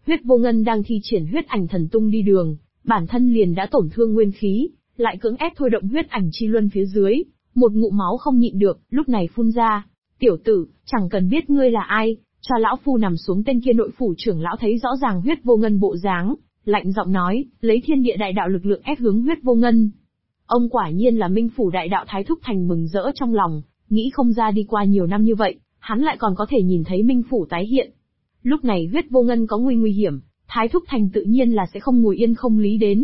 Huyết Vô Ngân đang thi triển huyết ảnh thần tung đi đường, bản thân liền đã tổn thương nguyên khí, lại cưỡng ép thôi động huyết ảnh chi luân phía dưới, một ngụm máu không nhịn được, lúc này phun ra. Tiểu tử, chẳng cần biết ngươi là ai, cho lão phu nằm xuống. Tên kia nội phủ trưởng lão thấy rõ ràng Huyết Vô Ngân bộ dáng, lạnh giọng nói, lấy thiên địa đại đạo lực lượng ép hướng Huyết Vô Ngân. Ông quả nhiên là Minh phủ đại đạo Thái Thúc Thành, mừng rỡ trong lòng, nghĩ không ra đi qua nhiều năm như vậy, hắn lại còn có thể nhìn thấy Minh phủ tái hiện. Lúc này Huyết Vô Ngân có nguy hiểm, Thái Thúc Thành tự nhiên là sẽ không ngồi yên không lý đến.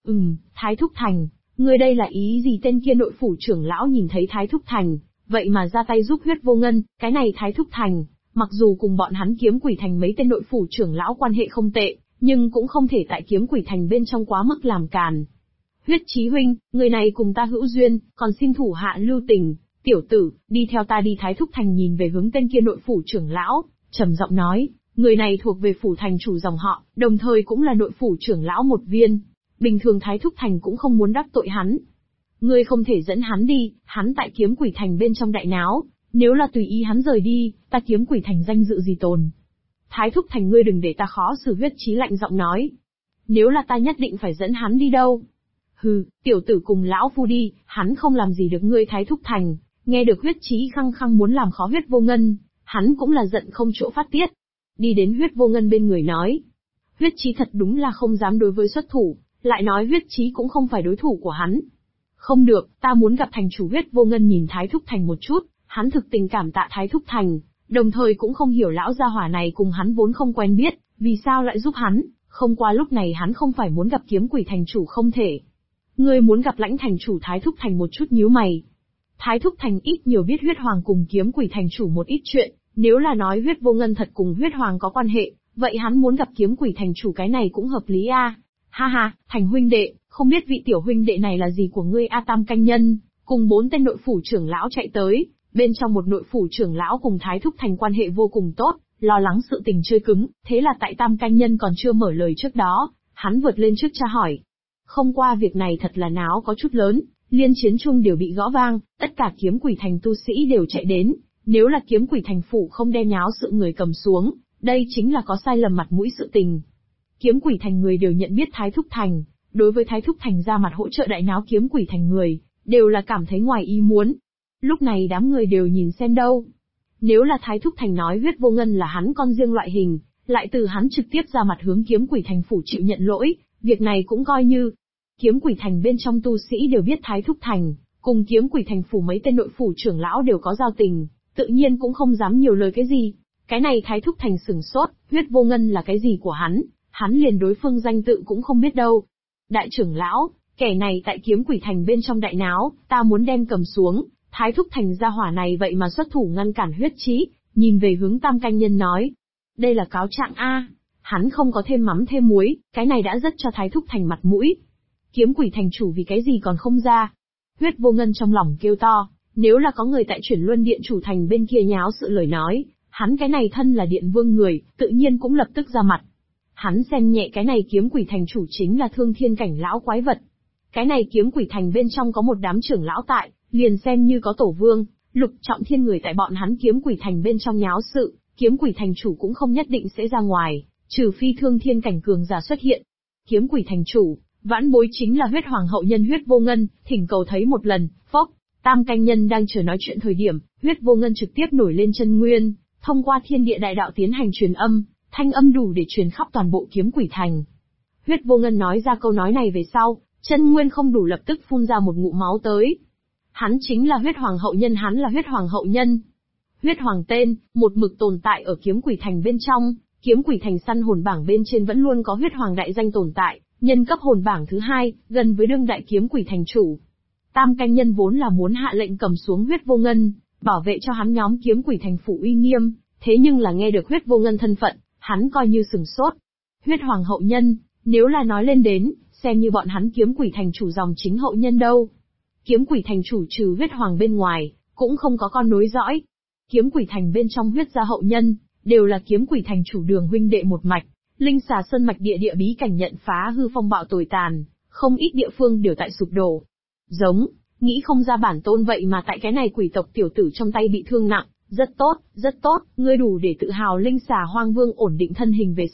Thái Thúc Thành, ngươi đây là ý gì? Tên kia nội phủ trưởng lão nhìn thấy Thái Thúc Thành, vậy mà ra tay giúp Huyết Vô Ngân. Cái này Thái Thúc Thành, mặc dù cùng bọn hắn Kiếm Quỷ Thành mấy tên nội phủ trưởng lão quan hệ không tệ, nhưng cũng không thể tại Kiếm Quỷ Thành bên trong quá mức làm càn. Huyết Chí huynh, người này cùng ta hữu duyên, còn xin thủ hạ lưu tình. Tiểu tử, đi theo ta đi. Thái Thúc Thành nhìn về hướng tên kia nội phủ trưởng lão, trầm giọng nói, người này thuộc về phủ thành chủ dòng họ, đồng thời cũng là nội phủ trưởng lão một viên. Bình thường Thái Thúc Thành cũng không muốn đắc tội hắn. Ngươi không thể dẫn hắn đi, hắn tại Kiếm Quỷ Thành bên trong đại náo, nếu là tùy ý hắn rời đi, ta Kiếm Quỷ Thành danh dự gì tồn. Thái Thúc Thành, ngươi đừng để ta khó xử. Huyết Chí lạnh giọng nói. Nếu là ta nhất định phải dẫn hắn đi đâu? Hừ, tiểu tử cùng lão phu đi, hắn không làm gì được ngươi. Thái Thúc Thành, nghe được Huyết Chí khăng khăng muốn làm khó Huyết Vô Ngân, hắn cũng là giận không chỗ phát tiết. Đi đến Huyết Vô Ngân bên người nói. Huyết Chí thật đúng là không dám đối với xuất thủ, lại nói Huyết Chí cũng không phải đối thủ của hắn. Không được, ta muốn gặp thành chủ. Huyết Vô Ngân nhìn Thái Thúc Thành một chút, hắn thực tình cảm tạ Thái Thúc Thành, đồng thời cũng không hiểu lão gia hỏa này cùng hắn vốn không quen biết, vì sao lại giúp hắn, không qua lúc này hắn không phải muốn gặp Kiếm Quỷ Thành chủ không thể. Ngươi muốn gặp Lãnh thành chủ? Thái Thúc Thành một chút nhíu mày. Thái Thúc Thành ít nhiều biết Huyết Hoàng cùng Kiếm Quỷ Thành chủ một ít chuyện, nếu là nói Huyết Vô Ngân thật cùng Huyết Hoàng có quan hệ, vậy hắn muốn gặp Kiếm Quỷ Thành chủ cái này cũng hợp lý a. Ha ha, Thành huynh đệ, không biết vị tiểu huynh đệ này là gì của ngươi? Tam canh nhân, cùng 4 tên nội phủ trưởng lão chạy tới, bên trong một nội phủ trưởng lão cùng Thái Thúc Thành quan hệ vô cùng tốt, lo lắng sự tình chơi cứng, thế là tại Tam canh nhân còn chưa mở lời trước đó, hắn vượt lên trước tra hỏi. Không qua việc này thật là náo có chút lớn, liên chiến chuông đều bị gõ vang, tất cả Kiếm Quỷ Thành tu sĩ đều chạy đến, nếu là Kiếm Quỷ Thành phủ không đem nháo sự người cầm xuống, đây chính là có sai lầm mặt mũi sự tình. Kiếm Quỷ Thành người đều nhận biết Thái Thúc Thành, đối với Thái Thúc Thành ra mặt hỗ trợ đại náo Kiếm Quỷ Thành người, đều là cảm thấy ngoài ý muốn. Lúc này đám người đều nhìn xem đâu. Nếu là Thái Thúc Thành nói Huyết Vô Ngân là hắn con riêng loại hình, lại từ hắn trực tiếp ra mặt hướng Kiếm Quỷ Thành phủ chịu nhận lỗi, việc này cũng coi như. Kiếm Quỷ Thành bên trong tu sĩ đều biết Thái Thúc Thành, cùng Kiếm Quỷ Thành phủ mấy tên nội phủ trưởng lão đều có giao tình, tự nhiên cũng không dám nhiều lời cái gì. Cái này Thái Thúc Thành sửng sốt, Huyết Vô Ngân là cái gì của hắn liền đối phương danh tự cũng không biết đâu. Đại trưởng lão, kẻ này tại Kiếm Quỷ Thành bên trong đại náo, ta muốn đem cầm xuống. Thái Thúc Thành gia hỏa này vậy mà xuất thủ ngăn cản Huyết Chí, nhìn về hướng Tam canh nhân nói. Đây là cáo trạng a, hắn không có thêm mắm thêm muối, cái này đã rất cho Thái Thúc Thành mặt mũi. Kiếm Quỷ Thành chủ vì cái gì còn không ra? Huyết Vô Ngân trong lòng kêu to, nếu là có người tại Chuyển Luân Điện chủ thành bên kia nháo sự lời nói, hắn cái này thân là điện vương người, tự nhiên cũng lập tức ra mặt. Hắn xem nhẹ cái này Kiếm Quỷ Thành chủ chính là thương thiên cảnh lão quái vật. Cái này Kiếm Quỷ Thành bên trong có một đám trưởng lão tại, liền xem như có tổ vương, Lục Trọng Thiên người tại bọn hắn Kiếm Quỷ Thành bên trong nháo sự, Kiếm Quỷ Thành chủ cũng không nhất định sẽ ra ngoài, trừ phi thương thiên cảnh cường giả xuất hiện. Kiếm Quỷ Thành chủ, vãn bối chính là Huyết Hoàng hậu nhân Huyết Vô Ngân, thỉnh cầu thấy một lần. Phốc, Tam canh nhân đang chờ nói chuyện thời điểm, Huyết Vô Ngân trực tiếp nổi lên chân nguyên, thông qua thiên địa đại đạo tiến hành truyền âm, thanh âm đủ để truyền khắp toàn bộ Kiếm Quỷ Thành. Huyết Vô Ngân nói ra câu nói này về sau, chân nguyên không đủ lập tức phun ra một ngụm máu tới. Hắn chính là Huyết Hoàng hậu nhân, hắn là Huyết Hoàng hậu nhân. Huyết Hoàng tên, một mực tồn tại ở Kiếm Quỷ Thành bên trong, Kiếm Quỷ Thành săn hồn bảng bên trên vẫn luôn có Huyết Hoàng đại danh tồn tại, nhân cấp hồn bảng thứ 2, gần với đương đại Kiếm Quỷ Thành chủ. Tam canh nhân vốn là muốn hạ lệnh cầm xuống Huyết Vô Ngân, bảo vệ cho hắn nhóm Kiếm Quỷ Thành phủ uy nghiêm, thế nhưng là nghe được Huyết Vô Ngân thân phận, hắn coi như sừng sốt. Huyết Hoàng hậu nhân, nếu là nói lên đến, xem như bọn hắn Kiếm Quỷ Thành chủ dòng chính hậu nhân đâu. Kiếm Quỷ Thành chủ trừ Huyết Hoàng bên ngoài, cũng không có con nối dõi. Kiếm Quỷ Thành bên trong Huyết gia hậu nhân, đều là Kiếm Quỷ Thành chủ Đường huynh đệ một mạch. Linh Xà Sơn mạch địa bí cảnh nhận phá hư phong bạo tồi tàn, không ít địa phương đều tại sụp đổ. Giống, nghĩ không ra bản tôn vậy mà tại cái này quỷ tộc tiểu tử trong tay bị thương nặng, rất tốt, ngươi đủ để tự hào. Linh Xà Hoang Vương ổn định thân hình về sau,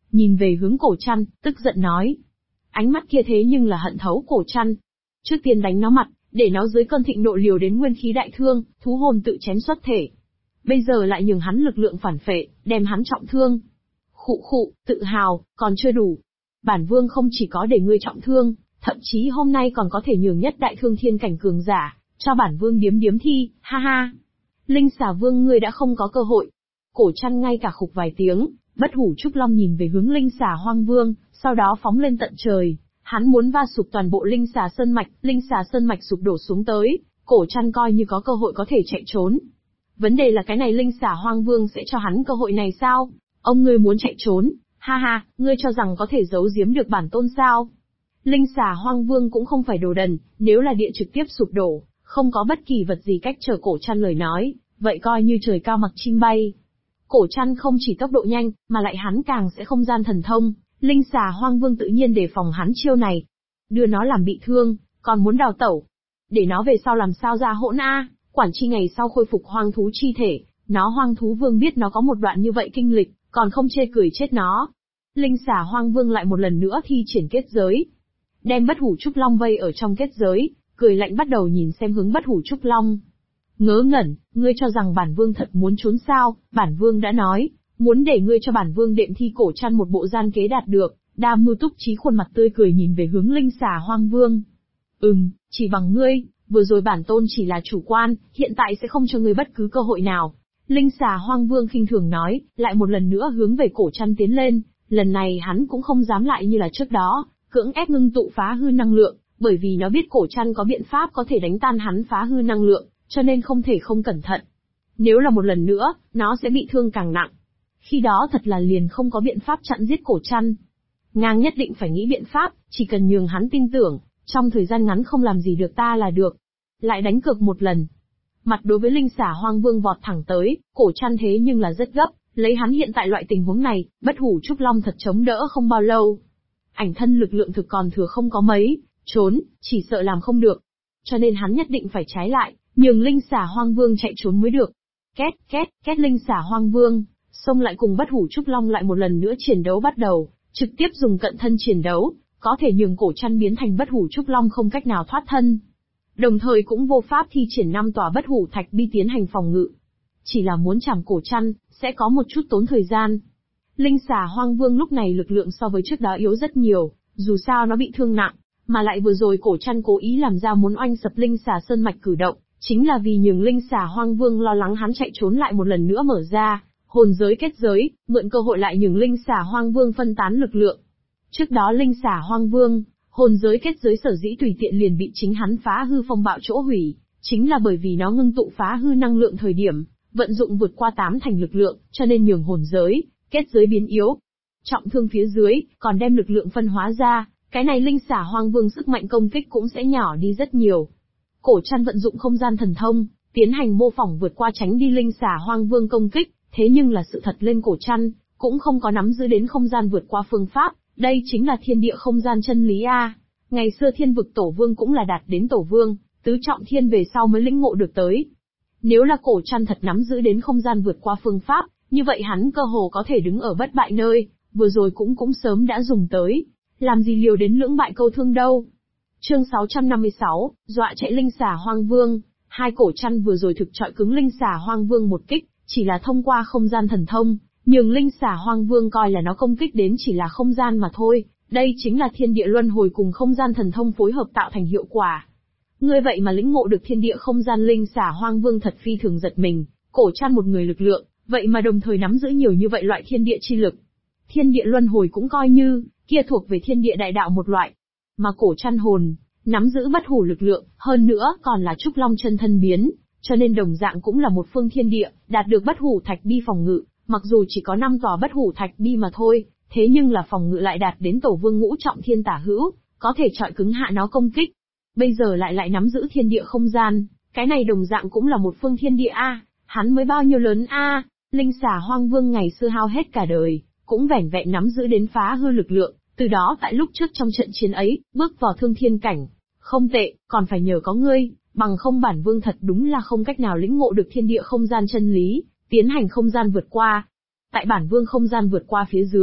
nhìn về hướng Cổ Trăn, tức giận nói. Ánh mắt kia thế nhưng là hận thấu Cổ Trăn. Trước tiên đánh nó mặt, để nó dưới cơn thịnh nộ liều đến nguyên khí đại thương, thú hồn tự chém xuất thể. Bây giờ lại nhường hắn lực lượng phản phệ, đem hắn trọng thương. Khụ khụ, tự hào, còn chưa đủ. Bản vương không chỉ có để ngươi trọng thương, thậm chí hôm nay còn có thể nhường nhất đại thương thiên cảnh cường giả, cho bản vương điếm điếm thi, ha ha. Linh xà vương ngươi đã không có cơ hội. Cổ Trăn ngay cả khục vài tiếng, bất hủ trúc long nhìn về hướng linh xà hoang vương, sau đó phóng lên tận trời. Hắn muốn va sụp toàn bộ linh xà sơn mạch sụp đổ xuống tới, Cổ Trăn coi như có cơ hội có thể chạy trốn. Vấn đề là cái này linh xà hoang vương sẽ cho hắn cơ hội này sao? Ông ngươi muốn chạy trốn, ha ha, ngươi cho rằng có thể giấu giếm được bản tôn sao? Linh xà hoang vương cũng không phải đồ đần, nếu là địa trực tiếp sụp đổ, không có bất kỳ vật gì cách trở Cổ Trăn lời nói, vậy coi như trời cao mặc chim bay. Cổ Trăn không chỉ tốc độ nhanh, mà lại hắn càng sẽ không gian thần thông, linh xà hoang vương tự nhiên đề phòng hắn chiêu này. Đưa nó làm bị thương, còn muốn đào tẩu. Để nó về sau làm sao ra hỗn a, quản chi ngày sau khôi phục hoang thú chi thể, nó hoang thú vương biết nó có một đoạn như vậy kinh lịch, còn không chê cười chết nó. Linh xà hoang vương lại một lần nữa thi triển kết giới. Đem bất hủ trúc long vây ở trong kết giới, cười lạnh bắt đầu nhìn xem hướng bất hủ trúc long. Ngớ ngẩn, ngươi cho rằng bản vương thật muốn trốn sao, bản vương đã nói, muốn để ngươi cho bản vương đệm thi. Cổ Trăn một bộ gian kế đạt được, đa mưu túc trí khuôn mặt tươi cười nhìn về hướng linh xà hoang vương. Chỉ bằng ngươi, vừa rồi bản tôn chỉ là chủ quan, hiện tại sẽ không cho ngươi bất cứ cơ hội nào. Linh xà hoang vương khinh thường nói, lại một lần nữa hướng về Cổ Trăn tiến lên, lần này hắn cũng không dám lại như là trước đó, cưỡng ép ngưng tụ phá hư năng lượng, bởi vì nó biết Cổ Trăn có biện pháp có thể đánh tan hắn phá hư năng lượng, cho nên không thể không cẩn thận. Nếu là một lần nữa, nó sẽ bị thương càng nặng. Khi đó thật là liền không có biện pháp chặn giết Cổ Trăn. Ngang nhất định phải nghĩ biện pháp, chỉ cần nhường hắn tin tưởng, trong thời gian ngắn không làm gì được ta là được. Lại đánh cược một lần. Mặt đối với linh xà hoang vương vọt thẳng tới, Cổ Trăn thế nhưng là rất gấp, lấy hắn hiện tại loại tình huống này, bất hủ trúc long thật chống đỡ không bao lâu. Ảnh thân lực lượng thực còn thừa không có mấy, trốn, chỉ sợ làm không được. Cho nên hắn nhất định phải trái lại, nhường linh xà hoang vương chạy trốn mới được. Két, két, két linh xà hoang vương, xông lại cùng bất hủ trúc long lại một lần nữa chiến đấu bắt đầu, trực tiếp dùng cận thân chiến đấu, có thể nhường Cổ Trăn biến thành bất hủ trúc long không cách nào thoát thân. Đồng thời cũng vô pháp thi triển 5 tòa bất hủ thạch bi tiến hành phòng ngự. Chỉ là muốn chảm Cổ Trăn, sẽ có một chút tốn thời gian. Linh xà hoang vương lúc này lực lượng so với trước đó yếu rất nhiều, dù sao nó bị thương nặng, mà lại vừa rồi Cổ Trăn cố ý làm ra muốn oanh sập linh xà sơn mạch cử động, chính là vì nhường linh xà hoang vương lo lắng hắn chạy trốn lại một lần nữa mở ra hồn giới kết giới, mượn cơ hội lại nhường linh xà hoang vương phân tán lực lượng. Trước đó linh xà hoang vương, hồn giới kết giới sở dĩ tùy tiện liền bị chính hắn phá hư phong bạo chỗ hủy, chính là bởi vì nó ngưng tụ phá hư năng lượng thời điểm, vận dụng vượt qua 8 thành lực lượng, cho nên nhường hồn giới, kết giới biến yếu. Trọng thương phía dưới, còn đem lực lượng phân hóa ra, cái này linh xà hoang vương sức mạnh công kích cũng sẽ nhỏ đi rất nhiều. Cổ Trăn vận dụng không gian thần thông, tiến hành mô phỏng vượt qua tránh đi linh xà hoang vương công kích, thế nhưng là sự thật lên Cổ Trăn, cũng không có nắm giữ đến không gian vượt qua phương pháp, đây chính là thiên địa không gian chân lý a. Ngày xưa thiên vực tổ vương cũng là đạt đến tổ vương, tứ trọng thiên về sau mới lĩnh ngộ được tới. Nếu là Cổ Trăn thật nắm giữ đến không gian vượt qua phương pháp, như vậy hắn cơ hồ có thể đứng ở bất bại nơi, vừa rồi cũng sớm đã dùng tới, làm gì liều đến lưỡng bại câu thương đâu. Chương 656, dọa chạy linh xà hoang vương. Hai Cổ Trăn vừa rồi thực chọi cứng linh xà hoang vương một kích, chỉ là thông qua không gian thần thông, nhường linh xà hoang vương coi là nó công kích đến chỉ là không gian mà thôi, đây chính là thiên địa luân hồi cùng không gian thần thông phối hợp tạo thành hiệu quả. Ngươi vậy mà lĩnh ngộ được thiên địa không gian, linh xà hoang vương thật phi thường giật mình, Cổ Trăn một người lực lượng, vậy mà đồng thời nắm giữ nhiều như vậy loại thiên địa chi lực. Thiên địa luân hồi cũng coi như, kia thuộc về thiên địa đại đạo một loại. Mà Cổ Trăn hồn, nắm giữ bất hủ lực lượng, hơn nữa còn là trúc long chân thân biến, cho nên đồng dạng cũng là một phương thiên địa, đạt được bất hủ thạch bi phòng ngự, mặc dù chỉ có 5 tòa bất hủ thạch bi mà thôi, thế nhưng là phòng ngự lại đạt đến tổ vương ngũ trọng thiên tả hữu, có thể chọi cứng hạ nó công kích. Bây giờ lại nắm giữ thiên địa không gian, cái này đồng dạng cũng là một phương thiên địa a, hắn mới bao nhiêu lớn a, linh xà hoang vương ngày xưa hao hết cả đời, cũng vẻn vẹn nắm giữ đến phá hư lực lượng, từ đó tại lúc trước trong trận chiến ấy, bước vào thương thiên cảnh. Không tệ, còn phải nhờ có ngươi, bằng không bản vương thật đúng là không cách nào lĩnh ngộ được thiên địa không gian chân lý, tiến hành không gian vượt qua. Tại bản vương không gian vượt qua phía dưới,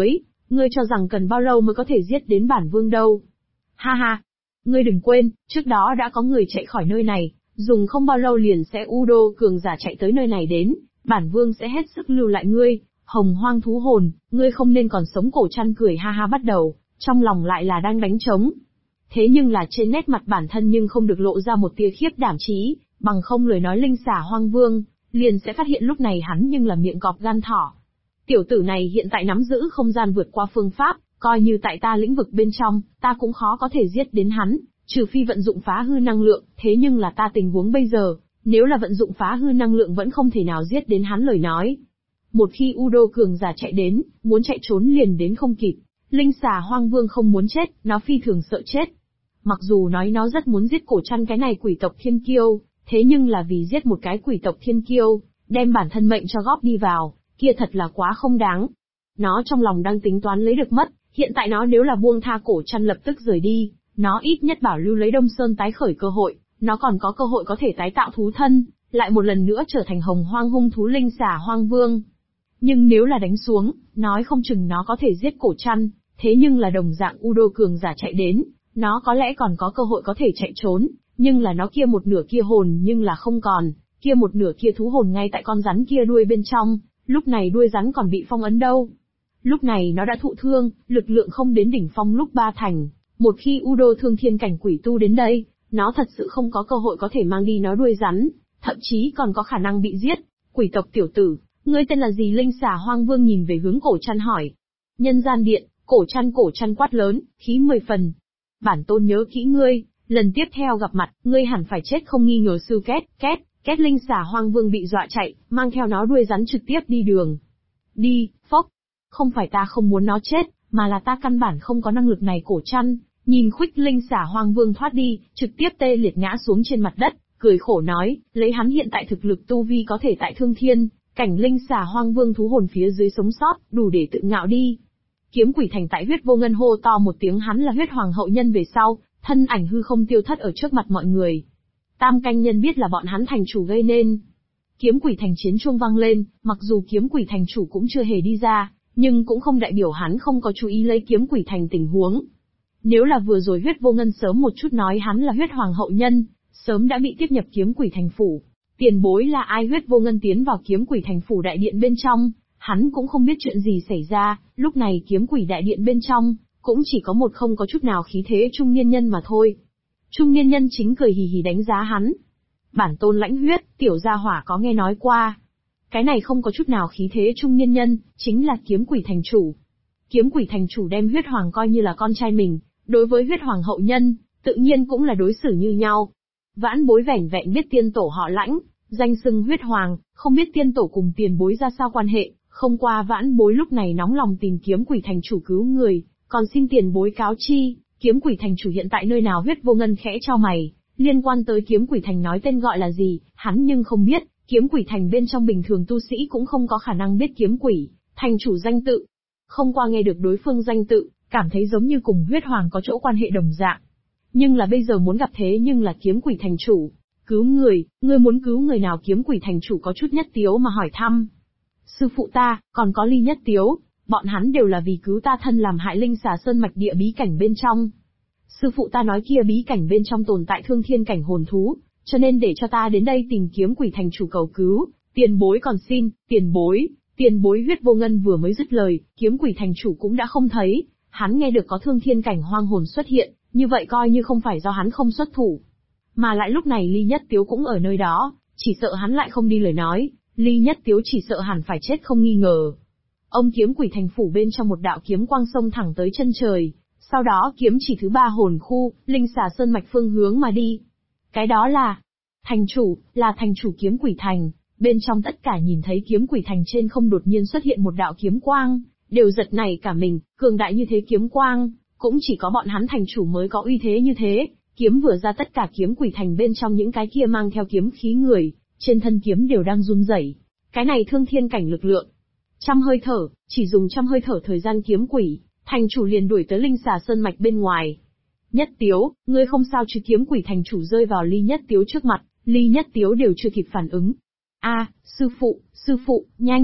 ngươi cho rằng cần bao lâu mới có thể giết đến bản vương đâu. Ha ha, ngươi đừng quên, trước đó đã có người chạy khỏi nơi này, dùng không bao lâu liền sẽ Udo cường giả chạy tới nơi này đến, bản vương sẽ hết sức lưu lại ngươi, hồng hoang thú hồn, ngươi không nên còn sống. Cổ Trăn cười ha ha bắt đầu, trong lòng lại là đang đánh trống. Thế nhưng là trên nét mặt bản thân nhưng không được lộ ra một tia khiếp đảm chí, bằng không lời nói linh xà hoang vương, liền sẽ phát hiện lúc này hắn nhưng là miệng cọp gan thỏ. Tiểu tử này hiện tại nắm giữ không gian vượt qua phương pháp, coi như tại ta lĩnh vực bên trong, ta cũng khó có thể giết đến hắn, trừ phi vận dụng phá hư năng lượng, thế nhưng là ta tình huống bây giờ, nếu là vận dụng phá hư năng lượng vẫn không thể nào giết đến hắn lời nói. Một khi Udo cường giả chạy đến, muốn chạy trốn liền đến không kịp, linh xà hoang vương không muốn chết, nó phi thường sợ chết. Mặc dù nói nó rất muốn giết Cổ Trăn cái này quỷ tộc thiên kiêu, thế nhưng là vì giết một cái quỷ tộc thiên kiêu, đem bản thân mệnh cho góp đi vào, kia thật là quá không đáng. Nó trong lòng đang tính toán lấy được mất, hiện tại nó nếu là buông tha Cổ Trăn lập tức rời đi, nó ít nhất bảo lưu lấy Đông Sơn tái khởi cơ hội, nó còn có cơ hội có thể tái tạo thú thân, lại một lần nữa trở thành hồng hoang hung thú linh xà hoang vương. Nhưng nếu là đánh xuống, nói không chừng nó có thể giết Cổ Trăn, thế nhưng là đồng dạng Udo cường giả chạy đến, nó có lẽ còn có cơ hội có thể chạy trốn, nhưng là nó kia một nửa kia hồn nhưng là không còn, kia một nửa kia thú hồn ngay tại con rắn kia đuôi bên trong, lúc này đuôi rắn còn bị phong ấn đâu. Lúc này nó đã thụ thương, lực lượng không đến đỉnh phong lúc 3 thành, một khi Udo thương thiên cảnh quỷ tu đến đây, nó thật sự không có cơ hội có thể mang đi nó đuôi rắn, thậm chí còn có khả năng bị giết. Quỷ tộc tiểu tử, ngươi tên là gì? Linh xà hoang vương nhìn về hướng Cổ Trăn hỏi. Nhân gian điện. Cổ Trăn quát lớn, khí 10 phần. Bản tôn nhớ kỹ ngươi, lần tiếp theo gặp mặt, ngươi hẳn phải chết không nghi ngờ. Sư két linh xà hoang vương bị dọa chạy, mang theo nó đuôi rắn trực tiếp đi đường. Đi, phốc. Không phải ta không muốn nó chết, mà là ta căn bản không có năng lực này. Cổ Trăn nhìn khuếch linh xà hoang vương thoát đi, trực tiếp tê liệt ngã xuống trên mặt đất, cười khổ nói, lấy hắn hiện tại thực lực tu vi có thể tại thương thiên cảnh linh xà hoang vương thú hồn phía dưới sống sót, đủ để tự ngạo đi. Kiếm Quỷ Thành tại Huyết Vô Ngân hô to một tiếng hắn là Huyết Hoàng hậu nhân về sau, thân ảnh hư không tiêu thất ở trước mặt mọi người. Tam canh nhân biết là bọn hắn thành chủ gây nên. Kiếm Quỷ Thành chiến chuông vang lên, mặc dù Kiếm Quỷ Thành chủ cũng chưa hề đi ra, nhưng cũng không đại biểu hắn không có chú ý lấy Kiếm Quỷ Thành tình huống. Nếu là vừa rồi Huyết Vô Ngân sớm một chút nói hắn là Huyết Hoàng hậu nhân, sớm đã bị tiếp nhập Kiếm Quỷ Thành phủ. Tiền bối là ai? Huyết Vô Ngân tiến vào Kiếm Quỷ Thành phủ đại điện bên trong, hắn cũng không biết chuyện gì xảy ra, lúc này Kiếm Quỷ đại điện bên trong, cũng chỉ có một không có chút nào khí thế trung niên nhân mà thôi. Trung niên nhân chính cười hì hì đánh giá hắn. Bản tôn Lãnh Huyết, tiểu gia hỏa có nghe nói qua. Cái này không có chút nào khí thế trung niên nhân, chính là Kiếm Quỷ Thành chủ. Kiếm Quỷ Thành chủ đem Huyết Hoàng coi như là con trai mình, đối với Huyết Hoàng hậu nhân, tự nhiên cũng là đối xử như nhau. Vãn bối vẻn vẹn biết tiên tổ họ Lãnh, danh xưng Huyết Hoàng, không biết tiên tổ cùng tiền bối ra sao quan hệ, không qua vãn bối lúc này nóng lòng tìm Kiếm Quỷ Thành chủ cứu người, còn xin tiền bối cáo chi, Kiếm Quỷ Thành chủ hiện tại nơi nào? Huyết Vô Ngân khẽ chau mày, liên quan tới Kiếm Quỷ Thành nói tên gọi là gì, hắn nhưng không biết, Kiếm Quỷ Thành bên trong bình thường tu sĩ cũng không có khả năng biết Kiếm Quỷ Thành chủ danh tự. Không qua nghe được đối phương danh tự, cảm thấy giống như cùng Huyết Hoàng có chỗ quan hệ đồng dạng. Nhưng là bây giờ muốn gặp thế nhưng là Kiếm Quỷ Thành chủ. Cứu người, ngươi muốn cứu người nào? Kiếm Quỷ Thành chủ có chút nhất tiếu mà hỏi thăm. Sư phụ ta, còn có Ly Nhất Tiếu, bọn hắn đều là vì cứu ta thân làm hại linh xà sơn mạch địa bí cảnh bên trong. Sư phụ ta nói kia bí cảnh bên trong tồn tại thương thiên cảnh hồn thú, cho nên để cho ta đến đây tìm Kiếm Quỷ Thành chủ cầu cứu, tiền bối còn xin, tiền bối. Huyết Vô Ngân vừa mới dứt lời, Kiếm Quỷ Thành chủ cũng đã không thấy, hắn nghe được có thương thiên cảnh hoang hồn xuất hiện, như vậy coi như không phải do hắn không xuất thủ. Mà lại lúc này Ly Nhất Tiếu cũng ở nơi đó, chỉ sợ hắn lại không đi lời nói, Ly Nhất Tiếu chỉ sợ hẳn phải chết không nghi ngờ. Ông Kiếm Quỷ Thành phủ bên trong một đạo kiếm quang xông thẳng tới chân trời, sau đó kiếm chỉ thứ 3 hồn khu, linh xà sơn mạch phương hướng mà đi. Cái đó là thành chủ Kiếm Quỷ Thành, bên trong tất cả nhìn thấy Kiếm Quỷ Thành trên không đột nhiên xuất hiện một đạo kiếm quang, đều giật nảy cả mình, cường đại như thế kiếm quang, cũng chỉ có bọn hắn thành chủ mới có uy thế như thế. Kiếm vừa ra tất cả Kiếm Quỷ Thành bên trong những cái kia mang theo kiếm khí người, trên thân kiếm đều đang run rẩy. Cái này thương thiên cảnh lực lượng. Trăm hơi thở, chỉ dùng trăm hơi thở thời gian Kiếm Quỷ Thành chủ liền đuổi tới linh xà sơn mạch bên ngoài. Nhất Tiếu, ngươi không sao chứ? Kiếm Quỷ Thành chủ rơi vào Ly Nhất Tiếu trước mặt, Ly Nhất Tiếu đều chưa kịp phản ứng. Sư phụ, nhanh,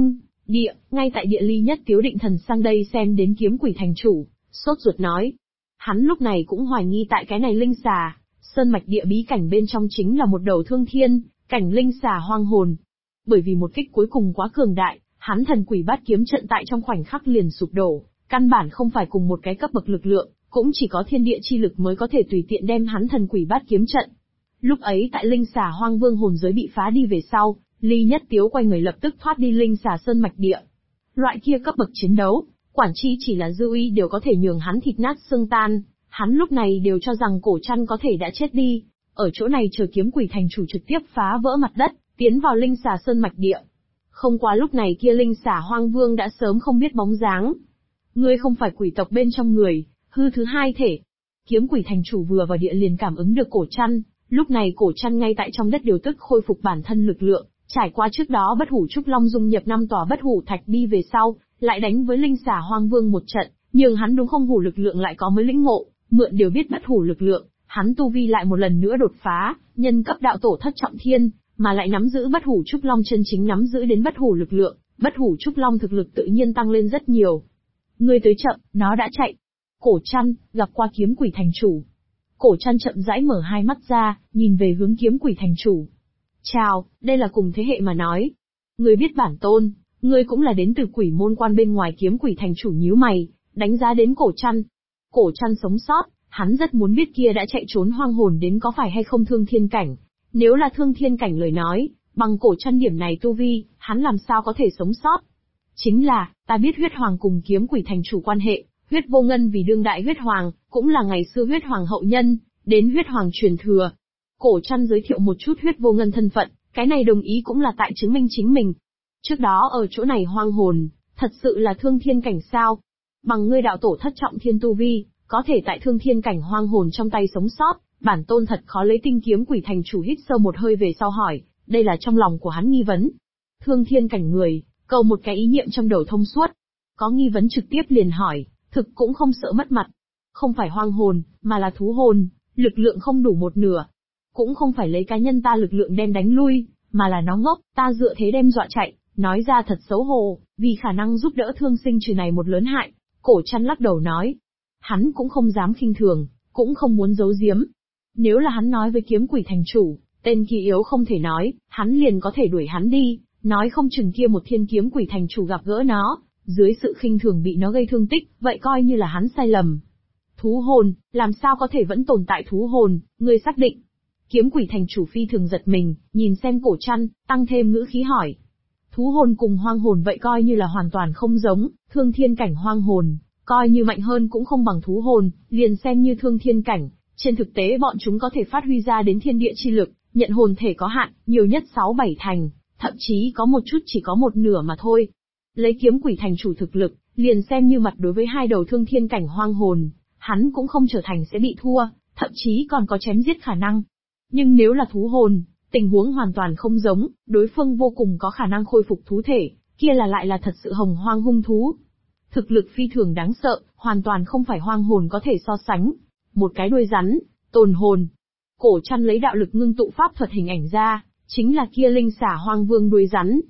Địa, ngay tại địa Ly Nhất Tiếu định thần sang đây xem đến kiếm quỷ thành chủ, sốt ruột nói. Hắn lúc này cũng hoài nghi tại cái này linh xà, sơn mạch địa bí cảnh bên trong chính là một đầu thương thiên, cảnh linh xà hoang hồn. Bởi vì một kích cuối cùng quá cường đại, hắn thần quỷ bát kiếm trận tại trong khoảnh khắc liền sụp đổ, căn bản không phải cùng một cái cấp bậc lực lượng, cũng chỉ có thiên địa chi lực mới có thể tùy tiện đem hắn thần quỷ bát kiếm trận. Lúc ấy tại linh xà hoang vương hồn giới bị phá đi về sau, Ly Nhất Tiếu quay người lập tức thoát đi linh xà sơn mạch địa. Loại kia cấp bậc chiến đấu, quản chi chỉ là dư uy đều có thể nhường hắn thịt nát xương tan, hắn lúc này đều cho rằng Cổ Trăn có thể đã chết đi, ở chỗ này chờ kiếm quỷ thành chủ trực tiếp phá vỡ mặt đất, tiến vào linh xà sơn mạch địa. Không qua lúc này kia linh xà hoang vương đã sớm không biết bóng dáng. Ngươi không phải quỷ tộc bên trong người, hư thứ hai thể. Kiếm quỷ thành chủ vừa vào địa liền cảm ứng được Cổ Trăn, lúc này Cổ Trăn ngay tại trong đất điều tức khôi phục bản thân lực lượng, trải qua trước đó bất hủ trúc long dung nhập 5 tòa bất hủ thạch đi về sau, lại đánh với linh xà hoang vương một trận, nhưng hắn đúng không hủ lực lượng lại có mới lĩnh ngộ, mượn điều biết bất hủ lực lượng, hắn tu vi lại một lần nữa đột phá, nhân cấp đạo tổ thất trọng thiên, mà lại nắm giữ bất hủ trúc long chân chính nắm giữ đến bất hủ lực lượng, bất hủ trúc long thực lực tự nhiên tăng lên rất nhiều. Ngươi tới chậm, nó đã chạy. Cổ Trăn, gặp qua kiếm quỷ thành chủ. Cổ Trăn chậm rãi mở hai mắt ra, nhìn về hướng kiếm quỷ thành chủ. Chào, đây là cùng thế hệ mà nói. Ngươi biết bản tôn, ngươi cũng là đến từ quỷ môn quan bên ngoài. Kiếm quỷ thành chủ nhíu mày, đánh giá đến Cổ Trăn. Cổ Trăn sống sót, hắn rất muốn biết kia đã chạy trốn hoang hồn đến có phải hay không thương thiên cảnh. Nếu là thương thiên cảnh lời nói, bằng Cổ Trăn điểm này tu vi, hắn làm sao có thể sống sót. Chính là, ta biết huyết hoàng cùng kiếm quỷ thành chủ quan hệ, huyết vô ngân vì đương đại huyết hoàng, cũng là ngày xưa huyết hoàng hậu nhân, đến huyết hoàng truyền thừa. Cổ Trăn giới thiệu một chút huyết vô ngân thân phận, cái này đồng ý cũng là tại chứng minh chính mình. Trước đó ở chỗ này hoang hồn, thật sự là thương thiên cảnh sao? Bằng ngươi đạo tổ thất trọng thiên tu vi, có thể tại thương thiên cảnh hoang hồn trong tay sống sót, bản tôn thật khó lấy tinh. Kiếm quỷ thành chủ hít sâu một hơi về sau hỏi, đây là trong lòng của hắn nghi vấn. Thương thiên cảnh người, cầu một cái ý niệm trong đầu thông suốt. Có nghi vấn trực tiếp liền hỏi, thực cũng không sợ mất mặt. Không phải hoang hồn, mà là thú hồn, lực lượng không đủ một nửa. Cũng không phải lấy cá nhân ta lực lượng đem đánh lui, mà là nó ngốc, ta dựa thế đem dọa chạy, nói ra thật xấu hổ, vì khả năng giúp đỡ thương sinh trừ này một lớn hại. Cổ Trăn lắc đầu nói. Hắn cũng không dám khinh thường, cũng không muốn giấu giếm. Nếu là hắn nói với kiếm quỷ thành chủ, tên kia yếu không thể nói, hắn liền có thể đuổi hắn đi, nói không chừng kia một thiên kiếm quỷ thành chủ gặp gỡ nó, dưới sự khinh thường bị nó gây thương tích, vậy coi như là hắn sai lầm. Thú hồn, làm sao có thể vẫn tồn tại thú hồn, ngươi xác định. Kiếm quỷ thành chủ phi thường giật mình, nhìn xem Cổ Trăn, tăng thêm ngữ khí hỏi. Thú hồn cùng hoang hồn vậy coi như là hoàn toàn không giống, thương thiên cảnh hoang hồn, coi như mạnh hơn cũng không bằng thú hồn, liền xem như thương thiên cảnh, trên thực tế bọn chúng có thể phát huy ra đến thiên địa chi lực, nhận hồn thể có hạn, nhiều nhất 6-7 thành, thậm chí có một chút chỉ có một nửa mà thôi. Lấy kiếm quỷ thành chủ thực lực, liền xem như mặt đối với hai đầu thương thiên cảnh hoang hồn, hắn cũng không trở thành sẽ bị thua, thậm chí còn có chém giết khả năng. Nhưng nếu là thú hồn, tình huống hoàn toàn không giống, đối phương vô cùng có khả năng khôi phục thú thể, kia là lại là thật sự hồng hoang hung thú. Thực lực phi thường đáng sợ, hoàn toàn không phải hoang hồn có thể so sánh. Một cái đuôi rắn, tồn hồn. Cổ Trăn lấy đạo lực ngưng tụ pháp thuật hình ảnh ra, chính là kia linh xả hoang vương đuôi rắn.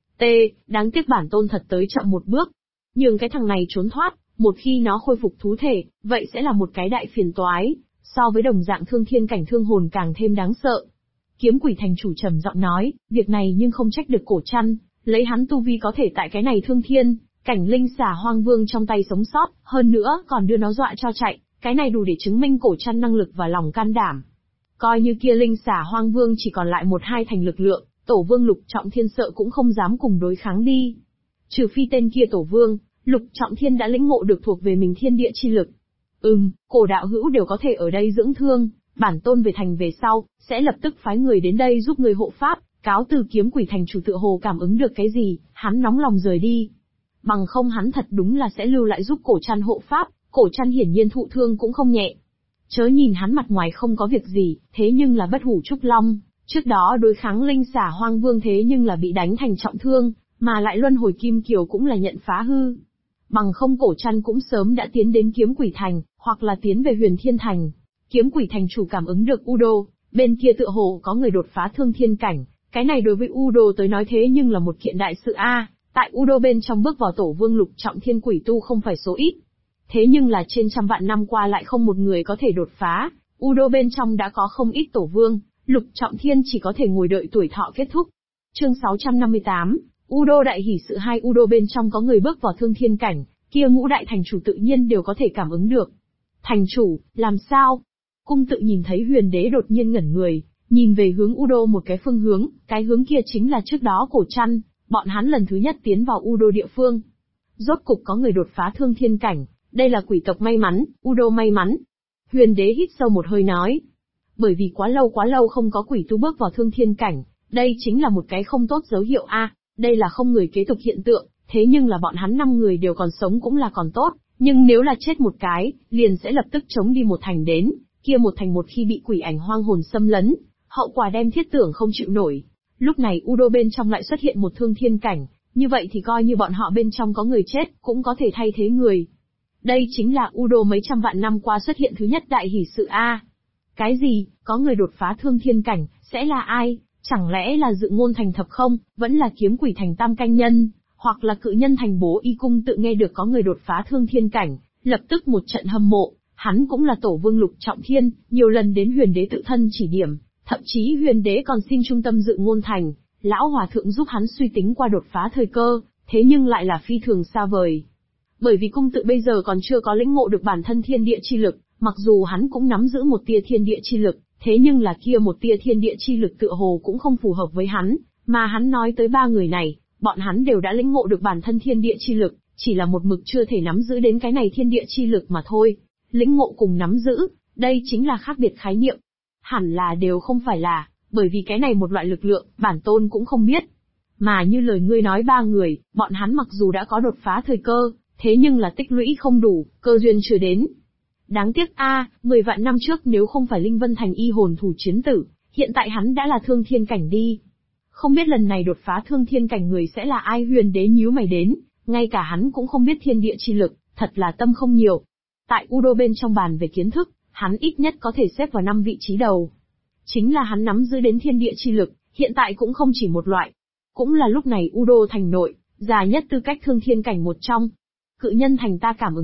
Đáng tiếc bản tôn thật tới chậm một bước. Nhưng cái thằng này trốn thoát, một khi nó khôi phục thú thể, vậy sẽ là một cái đại phiền toái, so với đồng dạng thương thiên cảnh thương hồn càng thêm đáng sợ. Kiếm quỷ thành chủ trầm giọng nói, việc này nhưng không trách được Cổ Trăn, lấy hắn tu vi có thể tại cái này thương thiên, cảnh linh xả hoang vương trong tay sống sót, hơn nữa còn đưa nó dọa cho chạy, cái này đủ để chứng minh Cổ Trăn năng lực và lòng can đảm. Coi như kia linh xả hoang vương chỉ còn lại 1-2 thành lực lượng, tổ vương Lục Trọng Thiên sợ cũng không dám cùng đối kháng đi. Trừ phi tên kia tổ vương, Lục Trọng Thiên đã lĩnh ngộ được thuộc về mình thiên địa chi lực. Cổ đạo hữu đều có thể ở đây dưỡng thương, bản tôn về thành về sau, sẽ lập tức phái người đến đây giúp người hộ pháp, cáo từ. Kiếm quỷ thành chủ tựa hồ cảm ứng được cái gì, hắn nóng lòng rời đi. Bằng không hắn thật đúng là sẽ lưu lại giúp Cổ Trăn hộ pháp, Cổ Trăn hiển nhiên thụ thương cũng không nhẹ. Chớ nhìn hắn mặt ngoài không có việc gì, thế nhưng là bất hủ trúc long, trước đó đối kháng linh xả hoang vương thế nhưng là bị đánh thành trọng thương, mà lại luân hồi kim kiều cũng là nhận phá hư. Bằng không Cổ Trăn cũng sớm đã tiến đến kiếm quỷ thành, hoặc là tiến về huyền thiên thành. Kiếm quỷ thành chủ cảm ứng được Udo, bên kia tựa hồ có người đột phá thương thiên cảnh, cái này đối với Udo tới nói thế nhưng là một kiện đại sự a. Tại U Đô bên trong bước vào tổ vương lục trọng thiên quỷ tu không phải số ít. Thế nhưng là trên trăm vạn năm qua lại không một người có thể đột phá, U Đô bên trong đã có không ít tổ vương, lục trọng thiên chỉ có thể ngồi đợi tuổi thọ kết thúc. Chương 658, U Đô đại hỷ sự 2. U Đô bên trong có người bước vào thương thiên cảnh, kia ngũ đại thành chủ tự nhiên đều có thể cảm ứng được. Thành chủ, làm sao? Cung Tự nhìn thấy Huyền Đế đột nhiên ngẩn người, nhìn về hướng U Đô một cái phương hướng, cái hướng kia chính là trước đó Cổ Trăn, bọn hắn lần thứ nhất tiến vào U Đô địa phương. Rốt cục có người đột phá thương thiên cảnh, đây là quỷ tộc may mắn, U Đô may mắn. Huyền Đế hít sâu một hơi nói. Bởi vì quá lâu không có quỷ tu bước vào thương thiên cảnh, đây chính là một cái không tốt dấu hiệu a. Đây là không người kế tục hiện tượng, thế nhưng là bọn hắn 5 người đều còn sống cũng là còn tốt, nhưng nếu là chết một cái, liền sẽ lập tức chống đi một thành đến, kia một thành một khi bị quỷ ảnh hoang hồn xâm lấn, hậu quả đem thiết tưởng không chịu nổi. Lúc này U Đô bên trong lại xuất hiện một thương thiên cảnh, như vậy thì coi như bọn họ bên trong có người chết, cũng có thể thay thế người. Đây chính là U Đô mấy trăm vạn năm qua xuất hiện thứ nhất đại hỷ sự a. Cái gì, có người đột phá thương thiên cảnh, sẽ là ai? Chẳng lẽ là Dự Ngôn thành Thập Không, vẫn là Kiếm Quỷ thành Tam Canh Nhân, hoặc là Cự Nhân thành Bố Y. Cung Tự nghe được có người đột phá thương thiên cảnh, lập tức một trận hâm mộ, hắn cũng là tổ vương lục trọng thiên, nhiều lần đến Huyền Đế tự thân chỉ điểm, thậm chí Huyền Đế còn xin trung tâm Dự Ngôn thành, lão hòa thượng giúp hắn suy tính qua đột phá thời cơ, thế nhưng lại là phi thường xa vời. Bởi vì Cung Tự bây giờ còn chưa có lĩnh ngộ được bản thân thiên địa chi lực, mặc dù hắn cũng nắm giữ một tia thiên địa chi lực, thế nhưng là kia một tia thiên địa chi lực tựa hồ cũng không phù hợp với hắn, mà hắn nói tới 3 người này, bọn hắn đều đã lĩnh ngộ được bản thân thiên địa chi lực, chỉ là một mực chưa thể nắm giữ đến cái này thiên địa chi lực mà thôi. Lĩnh ngộ cùng nắm giữ, đây chính là khác biệt khái niệm. Hẳn là đều không phải là, bởi vì cái này một loại lực lượng, bản tôn cũng không biết. Mà như lời ngươi nói 3 người, bọn hắn mặc dù đã có đột phá thời cơ, thế nhưng là tích lũy không đủ, cơ duyên chưa đến. Đáng tiếc a, 10 vạn năm trước nếu không phải Linh Vân Thành y hồn thủ chiến tử, hiện tại hắn đã là thương thiên cảnh đi. Không biết lần này đột phá thương thiên cảnh người sẽ là ai? Huyền Đế nhíu mày đến, ngay cả hắn cũng không biết thiên địa chi lực, thật là tâm không nhiều. Tại U Đô bên trong bàn về kiến thức, hắn ít nhất có thể xếp vào 5 vị trí đầu. Chính là hắn nắm giữ đến thiên địa chi lực, hiện tại cũng không chỉ một loại. Cũng là lúc này U Đô thành nội, già nhất tư cách thương thiên cảnh một trong. Cự Nhân thành ta cảm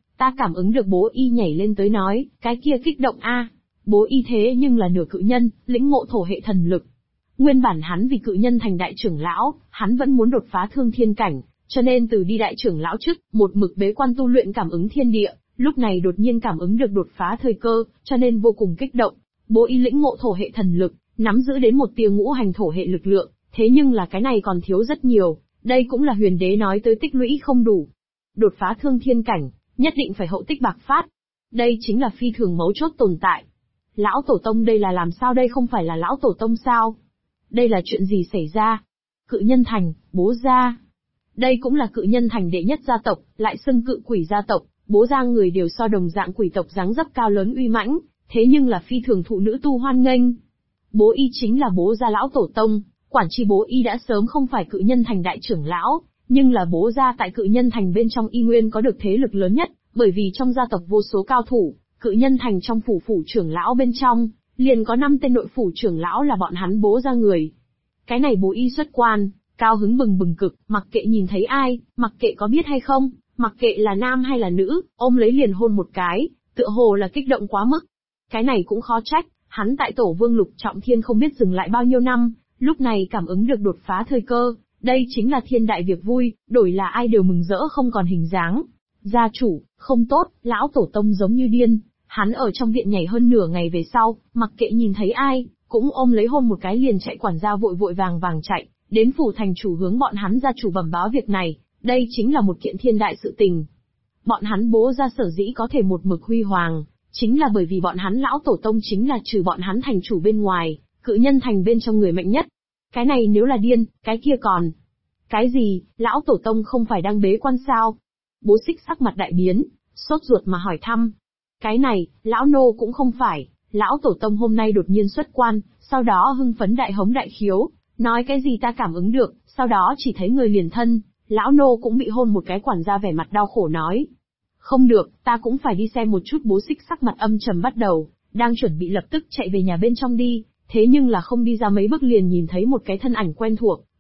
ứng được Bố Y nhảy lên tới nói, cái kia kích động a. Bố Y thế nhưng là nửa cự nhân, lĩnh ngộ thổ hệ thần lực. Nguyên bản hắn vì Cự Nhân thành đại trưởng lão, hắn vẫn muốn đột phá thương thiên cảnh, cho nên từ đi đại trưởng lão chức, một mực bế quan tu luyện cảm ứng thiên địa, lúc này đột nhiên cảm ứng được đột phá thời cơ, cho nên vô cùng kích động. Bố Y lĩnh ngộ thổ hệ thần lực, nắm giữ đến một tia ngũ hành thổ hệ lực lượng, thế nhưng là cái này còn thiếu rất nhiều, đây cũng là Huyền Đế nói tới tích lũy không đủ. Đột phá thương thiên cảnh, nhất định phải hậu tích bạc phát. Đây chính là phi thường mấu chốt tồn tại. Lão Tổ Tông đây là làm sao? Đây không phải là Lão Tổ Tông sao? Đây là chuyện gì xảy ra? Cự Nhân thành, Bố gia. Đây cũng là Cự Nhân thành đệ nhất gia tộc, lại xưng Cự Quỷ gia tộc, Bố gia người đều so đồng dạng quỷ tộc dáng dấp cao lớn uy mãnh, thế nhưng là phi thường thụ nữ tu hoan nghênh. Bố Y chính là Bố gia Lão Tổ Tông, quản tri Bố Y đã sớm không phải Cự Nhân thành đại trưởng lão, nhưng là Bố gia tại Cự Nhân thành bên trong y nguyên có được thế lực lớn nhất, bởi vì trong gia tộc vô số cao thủ, Cự Nhân thành trong phủ trưởng lão bên trong, liền có 5 tên nội phủ trưởng lão là bọn hắn Bố gia người. Cái này Bố Y xuất quan, cao hứng bừng bừng cực, mặc kệ nhìn thấy ai, mặc kệ có biết hay không, mặc kệ là nam hay là nữ, ôm lấy liền hôn một cái, tựa hồ là kích động quá mức. Cái này cũng khó trách, hắn tại tổ vương lục trọng thiên không biết dừng lại bao nhiêu năm, lúc này cảm ứng được đột phá thời cơ, đây chính là thiên đại việc vui, đổi là ai đều mừng rỡ không còn hình dáng. Gia chủ, không tốt, Lão Tổ Tông giống như điên, hắn ở trong viện nhảy hơn nửa ngày về sau, mặc kệ nhìn thấy ai, cũng ôm lấy hôn một cái liền chạy. Quản gia vội vội vàng vàng chạy, đến phủ thành chủ hướng bọn hắn gia chủ bẩm báo việc này, đây chính là một kiện thiên đại sự tình. Bọn hắn Bố gia sở dĩ có thể một mực huy hoàng, chính là bởi vì bọn hắn Lão Tổ Tông chính là trừ bọn hắn thành chủ bên ngoài, Cự Nhân thành bên trong người mạnh nhất. Cái này nếu là điên, cái kia còn. Cái gì, Lão Tổ Tông không phải đang bế quan sao? Bố Xích sắc mặt đại biến, sốt ruột mà hỏi thăm. Cái này, Lão Nô cũng không phải, Lão Tổ Tông hôm nay đột nhiên xuất quan, sau đó hưng phấn đại hống đại khiếu, nói cái gì ta cảm ứng được, sau đó chỉ thấy người liền thân, Lão Nô cũng bị hôn một cái. Quản gia vẻ mặt đau khổ nói. Không được, ta cũng phải đi xem một chút. Bố Xích sắc mặt âm trầm bắt đầu, đang chuẩn bị lập tức chạy về nhà bên trong đi, thế nhưng là không đi ra mấy bước liền nhìn thấy một cái thân ảnh quen thuộc,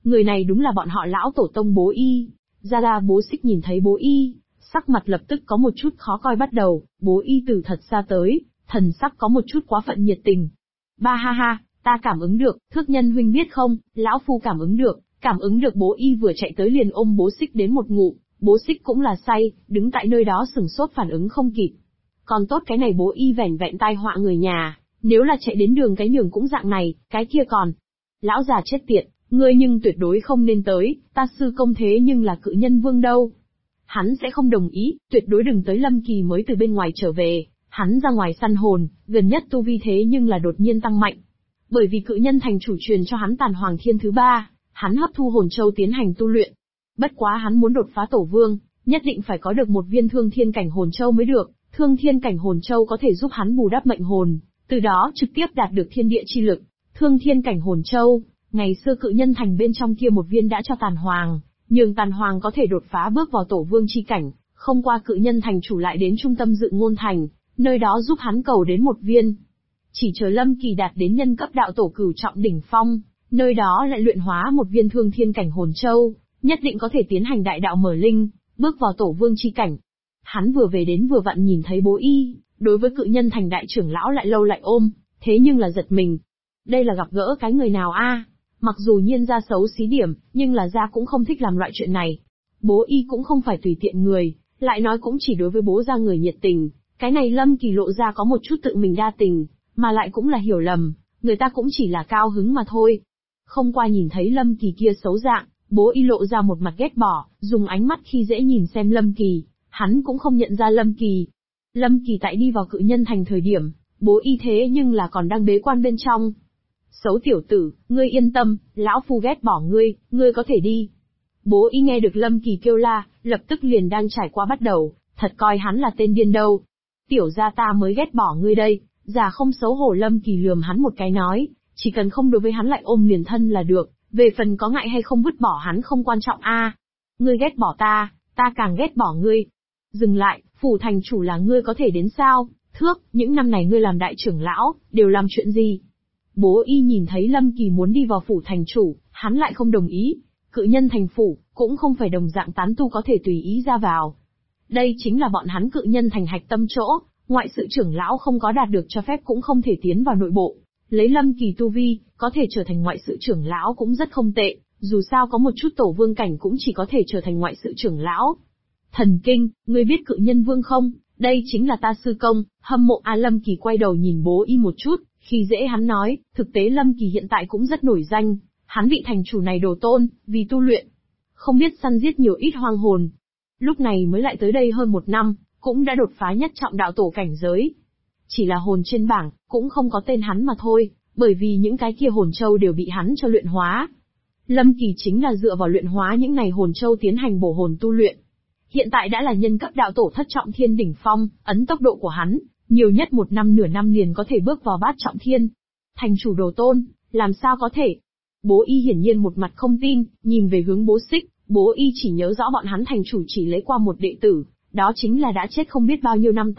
Người này đúng là bọn họ lão tổ tông Bố Y. Ra ra Bố Xích nhìn thấy Bố Y, sắc mặt lập tức có một chút khó coi bắt đầu, Bố Y từ thật xa tới, thần sắc có một chút quá phận nhiệt tình. Ba ha ha, ta cảm ứng được, Thước Nhân huynh biết không, lão phu cảm ứng được Bố Y vừa chạy tới liền ôm Bố Xích đến một ngụm, Bố Xích cũng là say, đứng tại nơi đó sửng sốt phản ứng không kịp. Còn tốt cái này Bố Y vẻn vẹn tai họa người nhà, nếu là chạy đến đường cái nhường cũng dạng này, cái kia còn. Lão già chết tiệt, ngươi nhưng tuyệt đối không nên tới, ta sư công thế nhưng là cự nhân vương đâu. Hắn sẽ không đồng ý, tuyệt đối đừng tới. Lâm Kỳ mới từ bên ngoài trở về, hắn ra ngoài săn hồn, gần nhất tu vi thế nhưng là đột nhiên tăng mạnh. Bởi vì cự nhân thành chủ truyền cho hắn Tàn Hoàng Thiên thứ 3, hắn hấp thu hồn châu tiến hành tu luyện. Bất quá hắn muốn đột phá tổ vương, nhất định phải có được một viên thương thiên cảnh hồn châu mới được, thương thiên cảnh hồn châu có thể giúp hắn bù đắp mệnh hồn, từ đó trực tiếp đạt được thiên địa chi lực. Thương thiên cảnh hồn châu, ngày xưa cự nhân thành bên trong kia một viên đã cho Tàn Hoàng, nhường Tàn Hoàng có thể đột phá bước vào tổ vương chi cảnh, không qua cự nhân thành chủ lại đến trung tâm Dự Ngôn thành, nơi đó giúp hắn cầu đến một viên. Chỉ chờ Lâm Kỳ đạt đến nhân cấp đạo tổ cửu trọng đỉnh phong, nơi đó lại luyện hóa một viên thương thiên cảnh hồn châu, nhất định có thể tiến hành đại đạo mở linh, bước vào tổ vương chi cảnh. Hắn vừa về đến vừa vặn nhìn thấy Bố Y, đối với cự nhân thành đại trưởng lão lại lâu lại ôm, thế nhưng là giật mình. Đây là gặp gỡ cái người nào a? Mặc dù nhiên ra xấu xí điểm, nhưng là ra cũng không thích làm loại chuyện này. Bố Y cũng không phải tùy tiện người, lại nói cũng chỉ đối với bố ra người nhiệt tình, cái này Lâm Kỳ lộ ra có một chút tự mình đa tình, mà lại cũng là hiểu lầm, người ta cũng chỉ là cao hứng mà thôi. Không qua nhìn thấy Lâm Kỳ kia xấu dạng, Bố Y lộ ra một mặt ghét bỏ, dùng ánh mắt khi dễ nhìn xem Lâm Kỳ, hắn cũng không nhận ra Lâm Kỳ. Lâm Kỳ tại đi vào cự nhân thành thời điểm, Bố Y thế nhưng là còn đang bế quan bên trong. Xấu tiểu tử, ngươi yên tâm, lão phu ghét bỏ ngươi, ngươi có thể đi. Bố Y nghe được Lâm Kỳ kêu la, lập tức liền đang trải qua bắt đầu, thật coi hắn là tên điên đâu. Tiểu gia ta mới ghét bỏ ngươi đây, già không xấu hổ. Lâm Kỳ lườm hắn một cái nói, chỉ cần không đối với hắn lại ôm liền thân là được, về phần có ngại hay không vứt bỏ hắn không quan trọng a. Ngươi ghét bỏ ta, ta càng ghét bỏ ngươi. Dừng lại, phủ thành chủ là ngươi có thể đến sao? Thước, những năm này ngươi làm đại trưởng lão, đều làm chuyện gì? Bố Y nhìn thấy Lâm Kỳ muốn đi vào phủ thành chủ, hắn lại không đồng ý. Cự nhân thành phủ, cũng không phải đồng dạng tán tu có thể tùy ý ra vào. Đây chính là bọn hắn cự nhân thành hạch tâm chỗ, ngoại sự trưởng lão không có đạt được cho phép cũng không thể tiến vào nội bộ. Lấy Lâm Kỳ tu vi, có thể trở thành ngoại sự trưởng lão cũng rất không tệ, dù sao có một chút tổ vương cảnh cũng chỉ có thể trở thành ngoại sự trưởng lão. Thần kinh, ngươi biết cự nhân vương không? Đây chính là ta sư công, hâm mộ a. Lâm Kỳ quay đầu nhìn Bố Y một chút, khi dễ hắn nói, thực tế Lâm Kỳ hiện tại cũng rất nổi danh, hắn vị thành chủ này đồ tôn, vì tu luyện, không biết săn giết nhiều ít hoang hồn. Lúc này mới lại tới đây hơn 1 năm, cũng đã đột phá nhất trọng đạo tổ cảnh giới. Chỉ là hồn trên bảng, cũng không có tên hắn mà thôi, bởi vì những cái kia hồn châu đều bị hắn cho luyện hóa. Lâm Kỳ chính là dựa vào luyện hóa những này hồn châu tiến hành bổ hồn tu luyện. Hiện tại đã là nhân cấp đạo tổ thất trọng thiên đỉnh phong, ấn tốc độ của hắn, nhiều nhất 1 năm nửa năm liền có thể bước vào bát trọng thiên. Thành chủ đồ tôn, làm sao có thể? Bố Y hiển nhiên một mặt không tin, nhìn về hướng Bố Xích, Bố Y chỉ nhớ rõ bọn hắn thành chủ chỉ lấy qua một đệ tử, đó chính là đã chết không biết bao nhiêu năm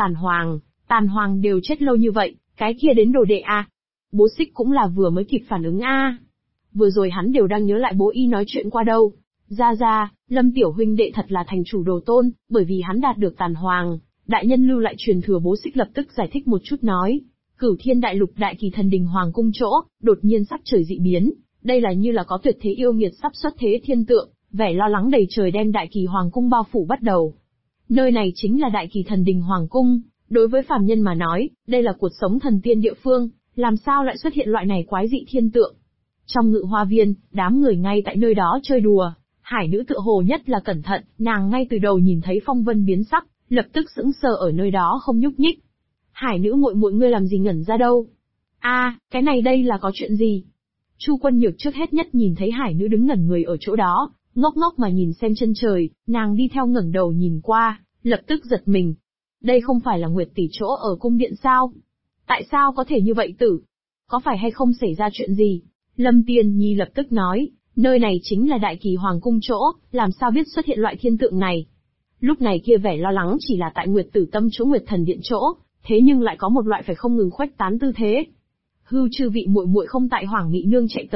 Tàn Hoàng đều chết lâu như vậy, cái kia đến đồ đệ a. Bố Xích cũng là vừa mới kịp phản ứng a. Vừa rồi hắn đều đang nhớ lại Bố Y nói chuyện qua đâu. Ra, Lâm tiểu huynh đệ thật là thành chủ đồ tôn, bởi vì hắn đạt được Tàn Hoàng, đại nhân lưu lại truyền thừa. Bố Xích lập tức giải thích một chút nói, Cửu Thiên Đại Lục Đại Kỳ Thần Đình Hoàng cung chỗ, đột nhiên sắc trời dị biến, đây là như là có tuyệt thế yêu nghiệt sắp xuất thế thiên tượng, vẻ lo lắng đầy trời đem Đại Kỳ Hoàng cung bao phủ bắt đầu. Nơi này chính là Đại Kỳ Thần Đình Hoàng cung, đối với phàm nhân mà nói, đây là cuộc sống thần tiên địa phương, làm sao lại xuất hiện loại này quái dị thiên tượng. Trong Ngự Hoa Viên, đám người ngay tại nơi đó chơi đùa, Hải Nữ tựa hồ nhất là cẩn thận, nàng ngay từ đầu nhìn thấy phong vân biến sắc, lập tức sững sờ ở nơi đó không nhúc nhích. Hải Nữ muội muội ngươi làm gì ngẩn ra đâu? A, cái này đây là có chuyện gì? Chu Quân Nhược trước hết nhất nhìn thấy Hải Nữ đứng ngẩn người ở chỗ đó, ngốc ngốc mà nhìn xem chân trời, nàng đi theo ngẩng đầu nhìn qua, lập tức giật mình. Đây không phải là Nguyệt tỷ chỗ ở cung điện sao? Tại sao có thể như vậy tử? Có phải hay không xảy ra chuyện gì? Lâm Tiên Nhi lập tức nói, nơi này chính là Đại Kỳ Hoàng cung chỗ, làm sao biết xuất hiện loại thiên tượng này? Lúc này kia vẻ lo lắng chỉ là tại Nguyệt Tử Tâm chỗ Nguyệt Thần Điện chỗ, thế nhưng lại có một loại phải không ngừng khuếch tán tư thế. Hư chư vị muội muội không tại Hoàng Nghị nương chạy tới,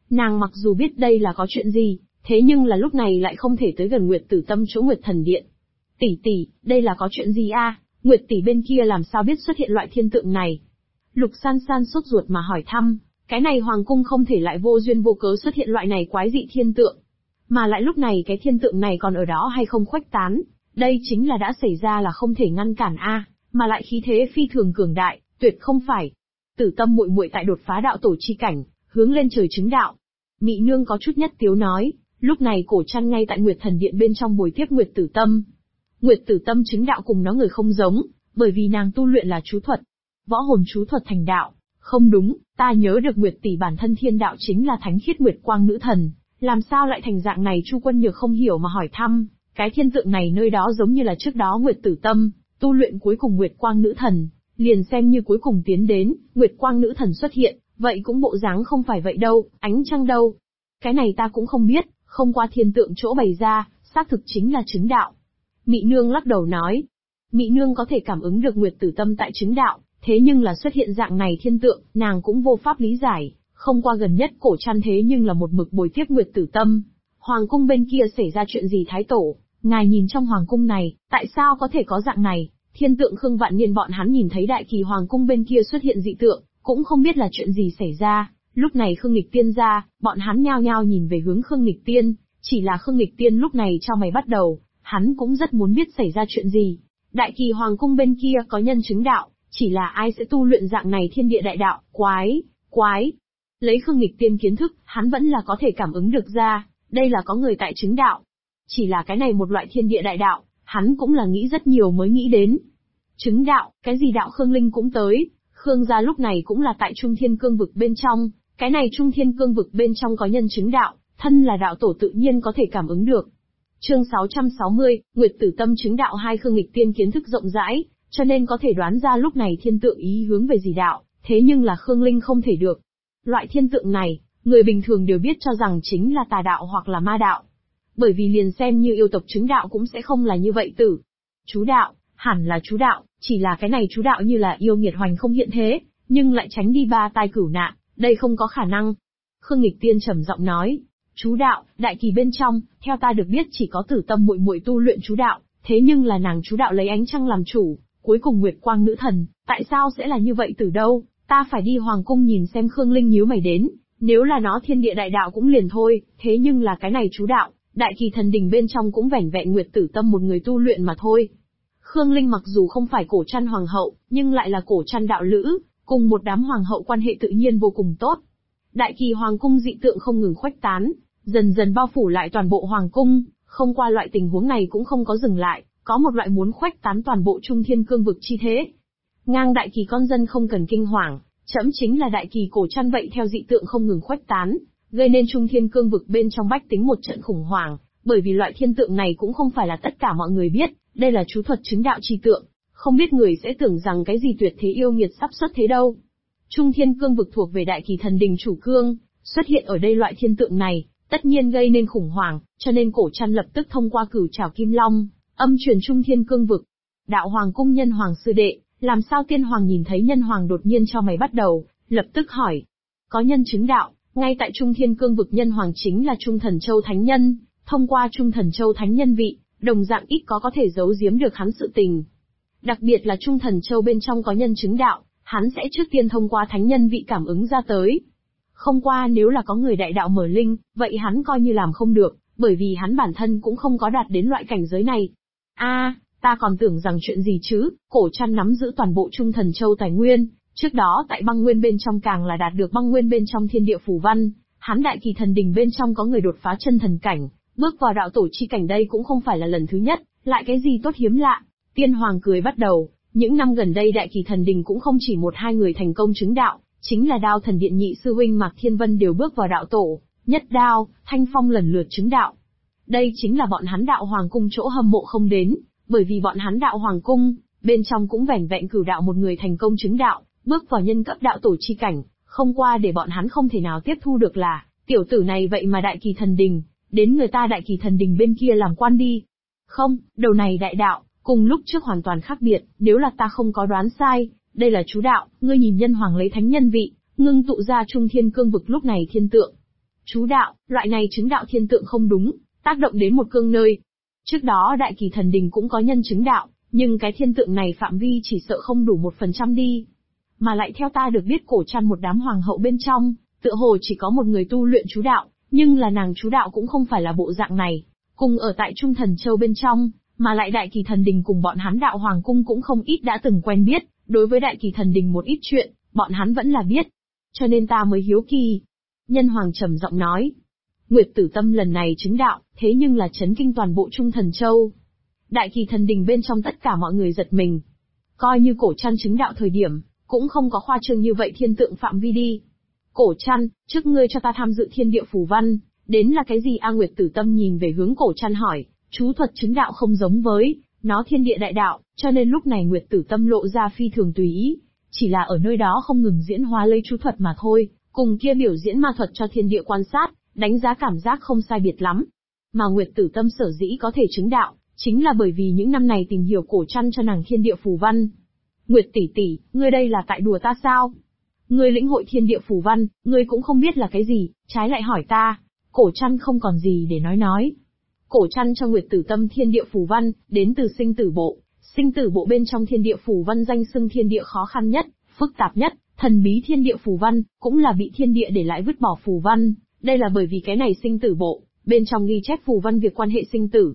Nàng mặc dù biết đây là có chuyện gì, thế nhưng là lúc này lại không thể tới gần Nguyệt Tử Tâm chỗ Nguyệt Thần Điện. Tỷ, đây là có chuyện gì a? Nguyệt tỷ bên kia làm sao biết xuất hiện loại thiên tượng này? Lục San San sốt ruột mà hỏi thăm, cái này hoàng cung không thể lại vô duyên vô cớ xuất hiện loại này quái dị thiên tượng. Mà lại lúc này cái thiên tượng này còn ở đó hay không khuếch tán, đây chính là đã xảy ra là không thể ngăn cản a, mà lại khí thế phi thường cường đại, tuyệt không phải. Tử Tâm muội muội tại đột phá đạo tổ chi cảnh, hướng lên trời chứng đạo. Mị nương có chút nhất tiếu nói, lúc này Cổ Trăn ngay tại Nguyệt Thần Điện bên trong bồi tiếp Nguyệt Tử Tâm. Nguyệt Tử Tâm chứng đạo cùng nó người không giống, bởi vì nàng tu luyện là chú thuật. Võ hồn chú thuật thành đạo. Không đúng, ta nhớ được Nguyệt tỷ bản thân thiên đạo chính là thánh khiết Nguyệt Quang nữ thần, làm sao lại thành dạng này? Chu Quân Nhược không hiểu mà hỏi thăm, cái thiên tượng này nơi đó giống như là trước đó Nguyệt Tử Tâm, tu luyện cuối cùng Nguyệt Quang nữ thần, liền xem như cuối cùng tiến đến, Nguyệt Quang nữ thần xuất hiện, vậy cũng bộ dáng không phải vậy đâu, ánh trăng đâu. Cái này ta cũng không biết, không qua thiên tượng chỗ bày ra, xác thực chính là chứng đạo. Mị nương lắc đầu nói, Mị nương có thể cảm ứng được Nguyệt Tử Tâm tại chứng đạo, thế nhưng là xuất hiện dạng này thiên tượng, nàng cũng vô pháp lý giải, không qua gần nhất Cổ Trăn thế nhưng là một mực bồi tiếp Nguyệt Tử Tâm. Hoàng cung bên kia xảy ra chuyện gì Thái Tổ, ngài nhìn trong hoàng cung này, tại sao có thể có dạng này? Thiên tượng Khương Vạn Niên bọn hắn nhìn thấy Đại Kỳ hoàng cung bên kia xuất hiện dị tượng, cũng không biết là chuyện gì xảy ra. Lúc này Khương Nghịch Tiên ra, bọn hắn nhao nhao nhìn về hướng Khương Nghịch Tiên, chỉ là Khương Nghịch Tiên lúc này cho mày bắt đầu, hắn cũng rất muốn biết xảy ra chuyện gì. Đại Kỳ hoàng cung bên kia có nhân chứng đạo, chỉ là ai sẽ tu luyện dạng này thiên địa đại đạo, quái. Lấy Khương Nghịch Tiên kiến thức, hắn vẫn là có thể cảm ứng được ra, đây là có người tại chứng đạo. Chỉ là cái này một loại thiên địa đại đạo, hắn cũng là nghĩ rất nhiều mới nghĩ đến. Chứng đạo, cái gì đạo Khương Linh cũng tới, Khương gia lúc này cũng là tại Trung Thiên Cương vực bên trong, cái này Trung Thiên Cương vực bên trong có nhân chứng đạo, thân là đạo tổ tự nhiên có thể cảm ứng được. Chương 660, Nguyệt Tử Tâm chứng đạo. Hai Khương Nghịch Tiên kiến thức rộng rãi, cho nên có thể đoán ra lúc này thiên tượng ý hướng về gì đạo, thế nhưng là Khương Linh không thể được. Loại thiên tượng này, người bình thường đều biết cho rằng chính là tà đạo hoặc là ma đạo. Bởi vì liền xem như yêu tộc chứng đạo cũng sẽ không là như vậy tử. Chú đạo, hẳn là chú đạo, chỉ là cái này chú đạo như là yêu nghiệt hoành không hiện thế, nhưng lại tránh đi ba tai cửu nạn, đây không có khả năng. Khương Nghịch Tiên trầm giọng nói, chú đạo, Đại Kỳ bên trong, theo ta được biết chỉ có Tử Tâm muội muội tu luyện chú đạo, thế nhưng là nàng chú đạo lấy ánh trăng làm chủ, cuối cùng Nguyệt Quang nữ thần, tại sao sẽ là như vậy từ đâu? Ta phải đi hoàng cung nhìn xem. Khương Linh nhíu mày đến, nếu là nó thiên địa đại đạo cũng liền thôi, thế nhưng là cái này chú đạo, Đại Kỳ thần đình bên trong cũng vẻn vẹn Nguyệt Tử Tâm một người tu luyện mà thôi. Khương Linh mặc dù không phải Cổ Trăn hoàng hậu, nhưng lại là Cổ Trăn đạo lữ, cùng một đám hoàng hậu quan hệ tự nhiên vô cùng tốt. Đại Kỳ hoàng cung dị tượng không ngừng khuếch tán, dần dần bao phủ lại toàn bộ hoàng cung, không qua loại tình huống này cũng không có dừng lại, có một loại muốn khuếch tán toàn bộ Trung Thiên Cương vực chi thế. Ngang Đại Kỳ con dân không cần kinh hoàng, trẫm chính là Đại Kỳ Cổ Trăn vậy theo dị tượng không ngừng khuếch tán, gây nên Trung Thiên Cương vực bên trong bách tính một trận khủng hoảng, bởi vì loại thiên tượng này cũng không phải là tất cả mọi người biết, đây là chú thuật chứng đạo chi tượng, không biết người sẽ tưởng rằng cái gì tuyệt thế yêu nghiệt sắp xuất thế đâu. Trung Thiên Cương vực thuộc về Đại Kỳ thần đình chủ cương, xuất hiện ở đây loại thiên tượng này, tất nhiên gây nên khủng hoảng, cho nên Cổ Trăn lập tức thông qua cửu trảo kim long, âm truyền Trung Thiên Cương vực. Đạo hoàng cung Nhân Hoàng sư đệ, làm sao Tiên Hoàng nhìn thấy Nhân Hoàng đột nhiên cho mày bắt đầu, lập tức hỏi. Có nhân chứng đạo, ngay tại Trung Thiên Cương vực Nhân Hoàng chính là Trung Thần Châu Thánh Nhân, thông qua Trung Thần Châu Thánh Nhân vị, đồng dạng ít có thể giấu giếm được hắn sự tình. Đặc biệt là Trung Thần Châu bên trong có nhân chứng đạo, hắn sẽ trước tiên thông qua Thánh Nhân vị cảm ứng ra tới. Không qua nếu là có người đại đạo mở linh, vậy hắn coi như làm không được, bởi vì hắn bản thân cũng không có đạt đến loại cảnh giới này. Ta còn tưởng rằng chuyện gì chứ, Cổ Trăn nắm giữ toàn bộ Trung Thần Châu tài nguyên, trước đó tại băng nguyên bên trong càng là đạt được băng nguyên bên trong thiên địa phù văn, hắn Đại Kỳ thần đình bên trong có người đột phá chân thần cảnh, bước vào đạo tổ chi cảnh đây cũng không phải là lần thứ nhất, lại cái gì tốt hiếm lạ. Tiên Hoàng cười bắt đầu, những năm gần đây Đại Kỳ thần đình cũng không chỉ một hai người thành công chứng đạo, chính là Đao Thần Điện nhị sư huynh Mạc Thiên Vân đều bước vào đạo tổ, Nhất Đao, Thanh Phong lần lượt chứng đạo. Đây chính là bọn hắn đạo hoàng cung chỗ hâm mộ không đến, bởi vì bọn hắn đạo hoàng cung, bên trong cũng vẻn vẹn cửu đạo một người thành công chứng đạo, bước vào nhân cấp đạo tổ chi cảnh, không qua để bọn hắn không thể nào tiếp thu được là, tiểu tử này vậy mà Đại Kỳ thần đình, đến người ta Đại Kỳ thần đình bên kia làm quan đi. Không, đầu này đại đạo, cùng lúc trước hoàn toàn khác biệt, nếu là ta không có đoán sai, đây là chú đạo, ngươi nhìn Nhân Hoàng lấy thánh nhân vị, ngưng tụ ra Trung Thiên Cương vực lúc này thiên tượng. Chú đạo, loại này chứng đạo thiên tượng không đúng, tác động đến một cương nơi. Trước đó Đại Kỳ Thần Đình cũng có nhân chứng đạo, nhưng cái thiên tượng này phạm vi chỉ sợ không đủ 1% đi. Mà lại theo ta được biết cổ trăn một đám hoàng hậu bên trong, tựa hồ chỉ có một người tu luyện chú đạo, nhưng là nàng chú đạo cũng không phải là bộ dạng này. Cùng ở tại Trung Thần Châu bên trong, mà lại Đại Kỳ Thần Đình cùng bọn hắn đạo hoàng cung cũng không ít đã từng quen biết, đối với Đại Kỳ Thần Đình một ít chuyện, bọn hắn vẫn là biết. Cho nên ta mới hiếu kỳ. Nhân hoàng trầm giọng nói. Nguyệt Tử Tâm lần này chứng đạo, thế nhưng là chấn kinh toàn bộ Trung Thần Châu. Đại Kỳ Thần Đình bên trong tất cả mọi người giật mình. Coi như cổ trăn chứng đạo thời điểm, cũng không có khoa trương như vậy thiên tượng phạm vi đi. Cổ trăn, trước ngươi cho ta tham dự thiên địa phù văn, đến là cái gì? A Nguyệt Tử Tâm nhìn về hướng cổ trăn hỏi, chú thuật chứng đạo không giống với, nó thiên địa đại đạo, cho nên lúc này Nguyệt Tử Tâm lộ ra phi thường tùy ý, chỉ là ở nơi đó không ngừng diễn hóa lấy chú thuật mà thôi, cùng kia biểu diễn ma thuật cho thiên địa quan sát, đánh giá cảm giác không sai biệt lắm. Mà Nguyệt Tử Tâm sở dĩ có thể chứng đạo, chính là bởi vì những năm này tìm hiểu cổ trăn cho nàng thiên địa phù văn. Nguyệt tỷ tỷ, ngươi đây là tại đùa ta sao? Ngươi lĩnh hội thiên địa phù văn, ngươi cũng không biết là cái gì, trái lại hỏi ta. Cổ trăn không còn gì để nói. Cổ trăn cho Nguyệt Tử Tâm thiên địa phù văn, đến từ sinh tử bộ. Sinh tử bộ bên trong thiên địa phù văn danh xưng thiên địa khó khăn nhất, phức tạp nhất, thần bí thiên địa phù văn, cũng là bị thiên địa để lại vứt bỏ phù văn. Đây là bởi vì cái này sinh tử bộ, bên trong ghi chép phù văn việc quan hệ sinh tử.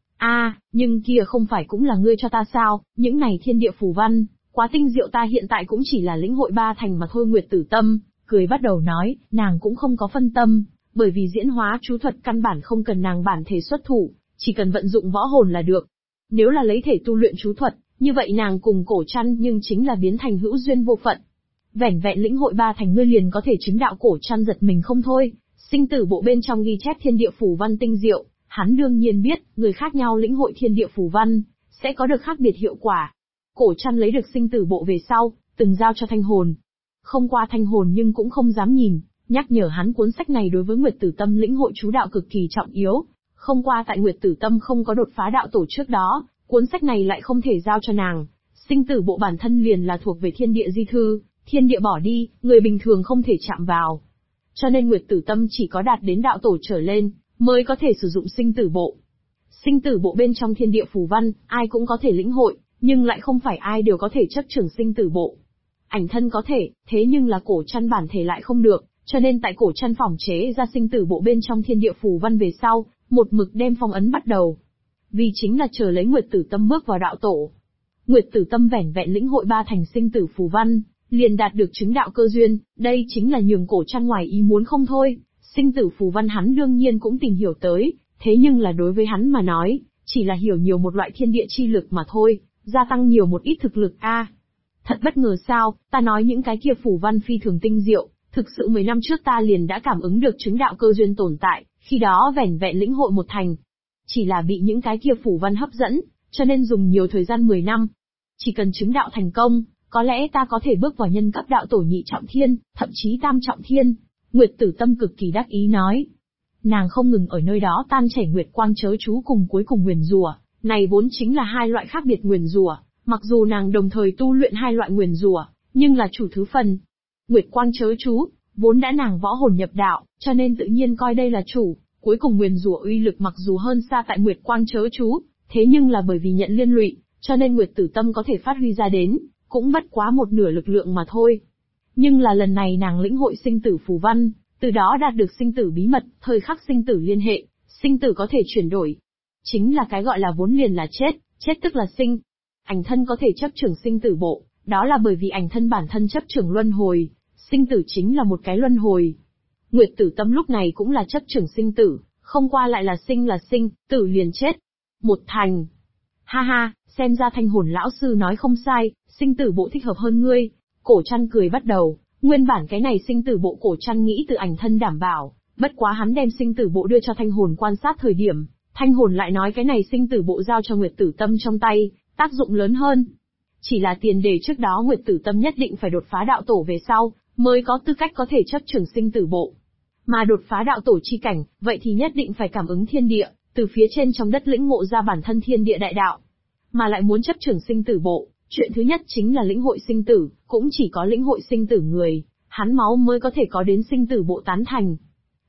Nhưng kia không phải cũng là ngươi cho ta sao, những này thiên địa phù văn, quá tinh diệu, ta hiện tại cũng chỉ là lĩnh hội 3 thành mà thôi. Nguyệt Tử Tâm cười bắt đầu nói, nàng cũng không có phân tâm, bởi vì diễn hóa chú thuật căn bản không cần nàng bản thể xuất thủ, chỉ cần vận dụng võ hồn là được. Nếu là lấy thể tu luyện chú thuật, như vậy nàng cùng cổ trăn nhưng chính là biến thành hữu duyên vô phận. Vẻn vẹn lĩnh hội 3 thành ngươi liền có thể chứng đạo. Cổ trăn giật mình không thôi, sinh tử bộ bên trong ghi chép thiên địa phù văn tinh diệu, hắn đương nhiên biết, người khác nhau lĩnh hội thiên địa phù văn, sẽ có được khác biệt hiệu quả. Cổ trăn lấy được sinh tử bộ về sau, từng giao cho Thanh Hồn. Không qua Thanh Hồn nhưng cũng không dám nhìn, nhắc nhở hắn cuốn sách này đối với Nguyệt Tử Tâm lĩnh hội chú đạo cực kỳ trọng yếu. Không qua tại Nguyệt Tử Tâm không có đột phá đạo tổ trước đó, cuốn sách này lại không thể giao cho nàng. Sinh tử bộ bản thân liền là thuộc về thiên địa di thư, thiên địa bỏ đi, người bình thường không thể chạm vào. Cho nên Nguyệt Tử Tâm chỉ có đạt đến đạo tổ trở lên, mới có thể sử dụng sinh tử bộ. Sinh tử bộ bên trong thiên địa phù văn, ai cũng có thể lĩnh hội, nhưng lại không phải ai đều có thể chấp trưởng sinh tử bộ. Ảnh thân có thể, thế nhưng là cổ trăn bản thể lại không được, cho nên tại cổ trăn phỏng chế ra sinh tử bộ bên trong thiên địa phù văn về sau, một mực đem phong ấn bắt đầu. Vì chính là chờ lấy Nguyệt Tử Tâm bước vào đạo tổ. Nguyệt Tử Tâm vẻn vẹn lĩnh hội 3 thành sinh tử phù văn, liền đạt được chứng đạo cơ duyên, đây chính là nhường cổ trăn ngoài ý muốn không thôi. Sinh tử phù văn hắn đương nhiên cũng tìm hiểu tới, thế nhưng là đối với hắn mà nói, chỉ là hiểu nhiều một loại thiên địa chi lực mà thôi, gia tăng nhiều một ít thực lực Thật bất ngờ sao, ta nói những cái kia phù văn phi thường tinh diệu, thực sự 10 năm trước ta liền đã cảm ứng được chứng đạo cơ duyên tồn tại, khi đó vẻn vẹn lĩnh hội 1 thành. Chỉ là bị những cái kia phù văn hấp dẫn, cho nên dùng nhiều thời gian 10 năm. Chỉ cần chứng đạo thành công, có lẽ ta có thể bước vào nhân cấp đạo tổ nhị trọng thiên, thậm chí tam trọng thiên. Nguyệt Tử Tâm cực kỳ đắc ý nói. Nàng không ngừng ở nơi đó tan chảy nguyệt quang chớ chú cùng cuối cùng nguyền rủa, này vốn chính là 2 loại khác biệt nguyền rủa, mặc dù nàng đồng thời tu luyện 2 loại nguyền rủa, nhưng là chủ thứ phần. Nguyệt quang chớ chú, vốn đã nàng võ hồn nhập đạo, cho nên tự nhiên coi đây là chủ, cuối cùng nguyền rủa uy lực mặc dù hơn xa tại Nguyệt quang chớ chú, thế nhưng là bởi vì nhận liên lụy, cho nên Nguyệt Tử Tâm có thể phát huy ra đến, cũng bất quá 1/2 lực lượng mà thôi. Nhưng là lần này nàng lĩnh hội sinh tử phù văn, từ đó đạt được sinh tử bí mật, thời khắc sinh tử liên hệ, sinh tử có thể chuyển đổi. Chính là cái gọi là vốn liền là chết, chết tức là sinh. Ảnh thân có thể chấp trưởng sinh tử bộ, đó là bởi vì ảnh thân bản thân chấp trưởng luân hồi, sinh tử chính là một cái luân hồi. Nguyệt Tử Tâm lúc này cũng là chấp trưởng sinh tử, không qua lại là sinh, tử liền chết. 1 thành. Ha ha, xem ra Thanh Hồn lão sư nói không sai, sinh tử bộ thích hợp hơn ngươi. Cổ trăn cười bắt đầu, nguyên bản cái này sinh tử bộ cổ trăn nghĩ từ ảnh thân đảm bảo, bất quá hắn đem sinh tử bộ đưa cho Thanh Hồn quan sát thời điểm, Thanh Hồn lại nói cái này sinh tử bộ giao cho Nguyệt Tử Tâm trong tay, tác dụng lớn hơn. Chỉ là tiền đề trước đó Nguyệt Tử Tâm nhất định phải đột phá đạo tổ về sau, mới có tư cách có thể chấp trưởng sinh tử bộ. Mà đột phá đạo tổ chi cảnh, vậy thì nhất định phải cảm ứng thiên địa, từ phía trên trong đất lĩnh ngộ ra bản thân thiên địa đại đạo. Mà lại muốn chấp trưởng sinh tử bộ, chuyện thứ nhất chính là lĩnh hội sinh tử, cũng chỉ có lĩnh hội sinh tử người, hắn máu mới có thể có đến sinh tử bộ tán thành.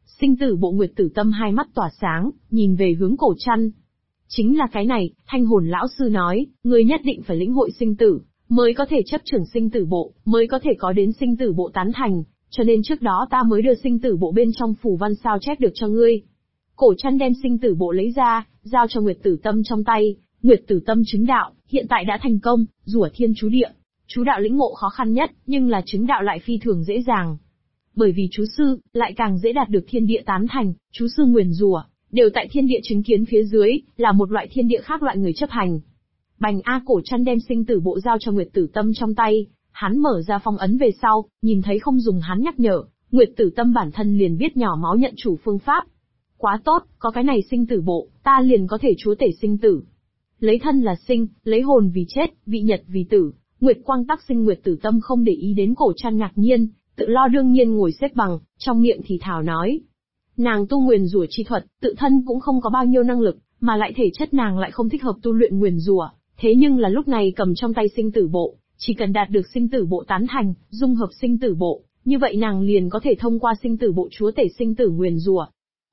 Sinh tử bộ Nguyệt Tử Tâm hai mắt tỏa sáng, nhìn về hướng Cổ Trăn. Chính là cái này, Thanh hồn lão sư nói, ngươi nhất định phải lĩnh hội sinh tử, mới có thể chấp trưởng sinh tử bộ, mới có thể có đến sinh tử bộ tán thành, cho nên trước đó ta mới đưa sinh tử bộ bên trong phù văn sao chép được cho ngươi. Cổ Trăn đem sinh tử bộ lấy ra, giao cho Nguyệt Tử Tâm trong tay. Nguyệt Tử Tâm chứng đạo, hiện tại đã thành công, rủa thiên chú địa. Chú đạo lĩnh ngộ khó khăn nhất, nhưng là chứng đạo lại phi thường dễ dàng. Bởi vì chú sư, lại càng dễ đạt được thiên địa tán thành, chú sư nguyền rủa, đều tại thiên địa chứng kiến phía dưới, là một loại thiên địa khác loại người chấp hành. Bành A Cổ Trăn đem sinh tử bộ giao cho Nguyệt Tử Tâm trong tay, hắn mở ra phong ấn về sau, nhìn thấy không dùng hắn nhắc nhở, Nguyệt Tử Tâm bản thân liền biết nhỏ máu nhận chủ phương pháp. Quá tốt, có cái này sinh tử bộ, ta liền có thể chúa tể sinh tử. Lấy thân là sinh, lấy hồn vì chết, vị nhật vì tử. Nguyệt quang tắc sinh Nguyệt Tử Tâm không để ý đến Cổ Trăn ngạc nhiên, tự lo đương nhiên ngồi xếp bằng, trong miệng thì thào nói. Nàng tu nguyền rủa chi thuật, tự thân cũng không có bao nhiêu năng lực, mà lại thể chất nàng lại không thích hợp tu luyện nguyền rủa, thế nhưng là lúc này cầm trong tay sinh tử bộ, chỉ cần đạt được sinh tử bộ tán thành, dung hợp sinh tử bộ, như vậy nàng liền có thể thông qua sinh tử bộ chúa tể sinh tử nguyền rủa.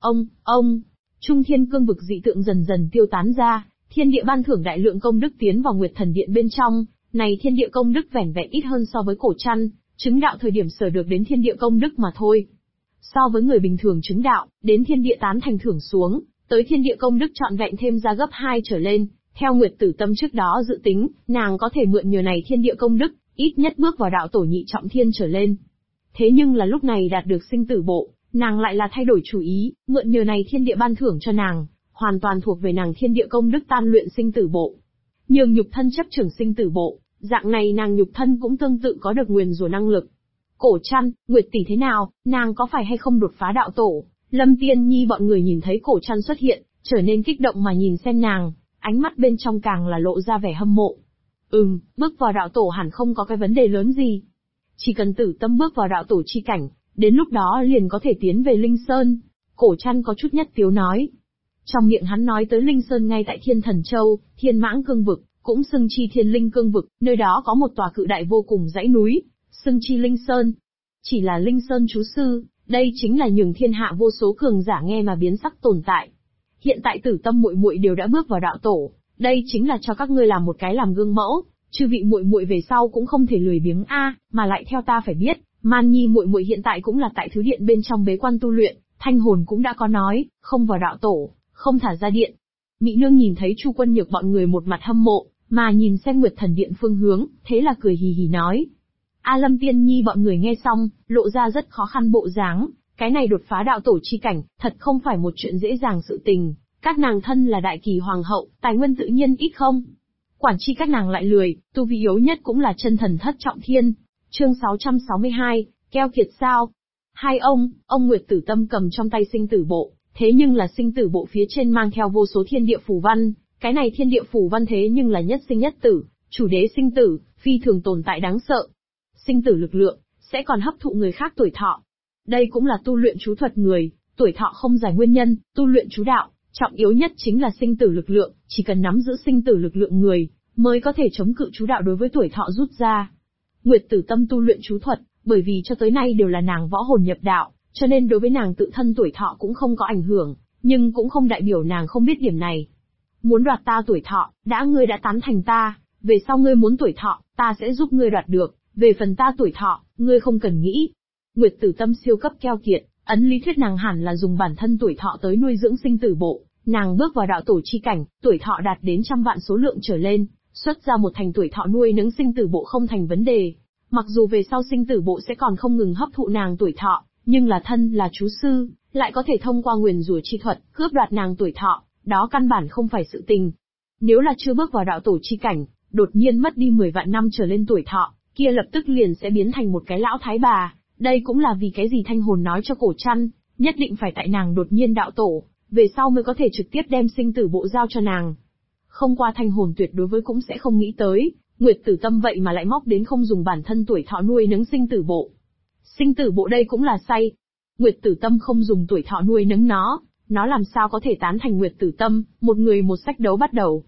Ông, Trung Thiên Cương vực dị tượng dần dần tiêu tán ra, thiên địa ban thưởng đại lượng công đức tiến vào Nguyệt Thần Điện bên trong, này thiên địa công đức vẻn vẹn ít hơn so với Cổ Trăn, chứng đạo thời điểm sở được đến thiên địa công đức mà thôi. So với người bình thường chứng đạo, đến thiên địa tán thành thưởng xuống, tới thiên địa công đức trọn vẹn thêm ra gấp 2 trở lên, theo Nguyệt Tử Tâm trước đó dự tính, nàng có thể mượn nhờ này thiên địa công đức, ít nhất bước vào đạo tổ nhị trọng thiên trở lên. Thế nhưng là lúc này đạt được sinh tử bộ, nàng lại là thay đổi chủ ý, mượn nhờ này thiên địa ban thưởng cho nàng, hoàn toàn thuộc về nàng thiên địa công đức tan luyện sinh tử bộ. Nhường nhục thân chấp trưởng sinh tử bộ, dạng này nàng nhục thân cũng tương tự có được nguyền rủa năng lực. Cổ Trăn, Nguyệt tỷ thế nào, nàng có phải hay không đột phá đạo tổ? Lâm Tiên Nhi bọn người nhìn thấy Cổ Trăn xuất hiện, trở nên kích động mà nhìn xem nàng, ánh mắt bên trong càng là lộ ra vẻ hâm mộ. Bước vào đạo tổ hẳn không có cái vấn đề lớn gì. Chỉ cần Tử Tâm bước vào đạo tổ chi cảnh, đến lúc đó liền có thể tiến về Linh Sơn. Cổ Trăn có chút nhất tiếu nói. Trong miệng hắn nói tới Linh Sơn ngay tại Thiên Thần Châu, Thiên Mãng Cương Vực, cũng xưng chi Thiên Linh Cương Vực, nơi đó có một tòa cự đại vô cùng dãy núi, xưng chi Linh Sơn. Chỉ là Linh Sơn chú sư, đây chính là nhường thiên hạ vô số cường giả nghe mà biến sắc tồn tại. Hiện tại Tử Tâm muội muội đều đã bước vào đạo tổ, đây chính là cho các ngươi làm một cái làm gương mẫu, chư vị muội muội về sau cũng không thể lười biếng mà lại theo ta phải biết, Man Nhi muội muội hiện tại cũng là tại thứ điện bên trong bế quan tu luyện, Thanh hồn cũng đã có nói, không vào đạo tổ, không thả ra điện. Mị Nương nhìn thấy Chu Quân Nhược bọn người một mặt hâm mộ, mà nhìn xem Nguyệt Thần Điện phương hướng, thế là cười hì hì nói. Lâm Tiên Nhi bọn người nghe xong, lộ ra rất khó khăn bộ dáng, cái này đột phá đạo tổ chi cảnh, thật không phải một chuyện dễ dàng sự tình, các nàng thân là đại kỳ hoàng hậu, tài nguyên tự nhiên ít không. Quản chi các nàng lại lười, tu vi yếu nhất cũng là chân thần thất trọng thiên. Chương 662, keo kiệt sao? Hai ông Nguyệt Tử Tâm cầm trong tay sinh tử bộ, thế nhưng là sinh tử bộ phía trên mang theo vô số thiên địa phù văn, cái này thiên địa phù văn thế nhưng là nhất sinh nhất tử, chủ đế sinh tử, phi thường tồn tại đáng sợ. Sinh tử lực lượng, sẽ còn hấp thụ người khác tuổi thọ. Đây cũng là tu luyện chú thuật người, tuổi thọ không giải nguyên nhân, tu luyện chú đạo, trọng yếu nhất chính là sinh tử lực lượng, chỉ cần nắm giữ sinh tử lực lượng người, mới có thể chống cự chú đạo đối với tuổi thọ rút ra. Nguyệt Tử Tâm tu luyện chú thuật, bởi vì cho tới nay đều là nàng võ hồn nhập đạo, cho nên đối với nàng tự thân tuổi thọ cũng không có ảnh hưởng, nhưng cũng không đại biểu nàng không biết điểm này. Muốn đoạt ta tuổi thọ, ngươi đã tán thành ta, về sau ngươi muốn tuổi thọ, ta sẽ giúp ngươi đoạt được, về phần ta tuổi thọ, ngươi không cần nghĩ. Nguyệt Tử Tâm siêu cấp keo kiệt, ấn lý thuyết nàng hẳn là dùng bản thân tuổi thọ tới nuôi dưỡng sinh tử bộ, nàng bước vào đạo tổ chi cảnh, tuổi thọ đạt đến trăm vạn số lượng trở lên, xuất ra một thành tuổi thọ nuôi nấng sinh tử bộ không thành vấn đề. Mặc dù về sau sinh tử bộ sẽ còn không ngừng hấp thụ nàng tuổi thọ, nhưng là thân là chú sư, lại có thể thông qua nguyền rủa chi thuật, cướp đoạt nàng tuổi thọ, đó căn bản không phải sự tình. Nếu là chưa bước vào đạo tổ chi cảnh, đột nhiên mất đi 10 vạn năm trở lên tuổi thọ, kia lập tức liền sẽ biến thành một cái lão thái bà. Đây cũng là vì cái gì Thanh hồn nói cho Cổ Trăn, nhất định phải tại nàng đột nhiên đạo tổ, về sau mới có thể trực tiếp đem sinh tử bộ giao cho nàng. Không qua Thanh hồn tuyệt đối với cũng sẽ không nghĩ tới, Nguyệt Tử Tâm vậy mà lại móc đến không dùng bản thân tuổi thọ nuôi nấng sinh tử bộ. Sinh tử bộ đây cũng là say. Nguyệt Tử Tâm không dùng tuổi thọ nuôi nấng nó làm sao có thể tán thành Nguyệt Tử Tâm, một người một sách đấu bắt đầu.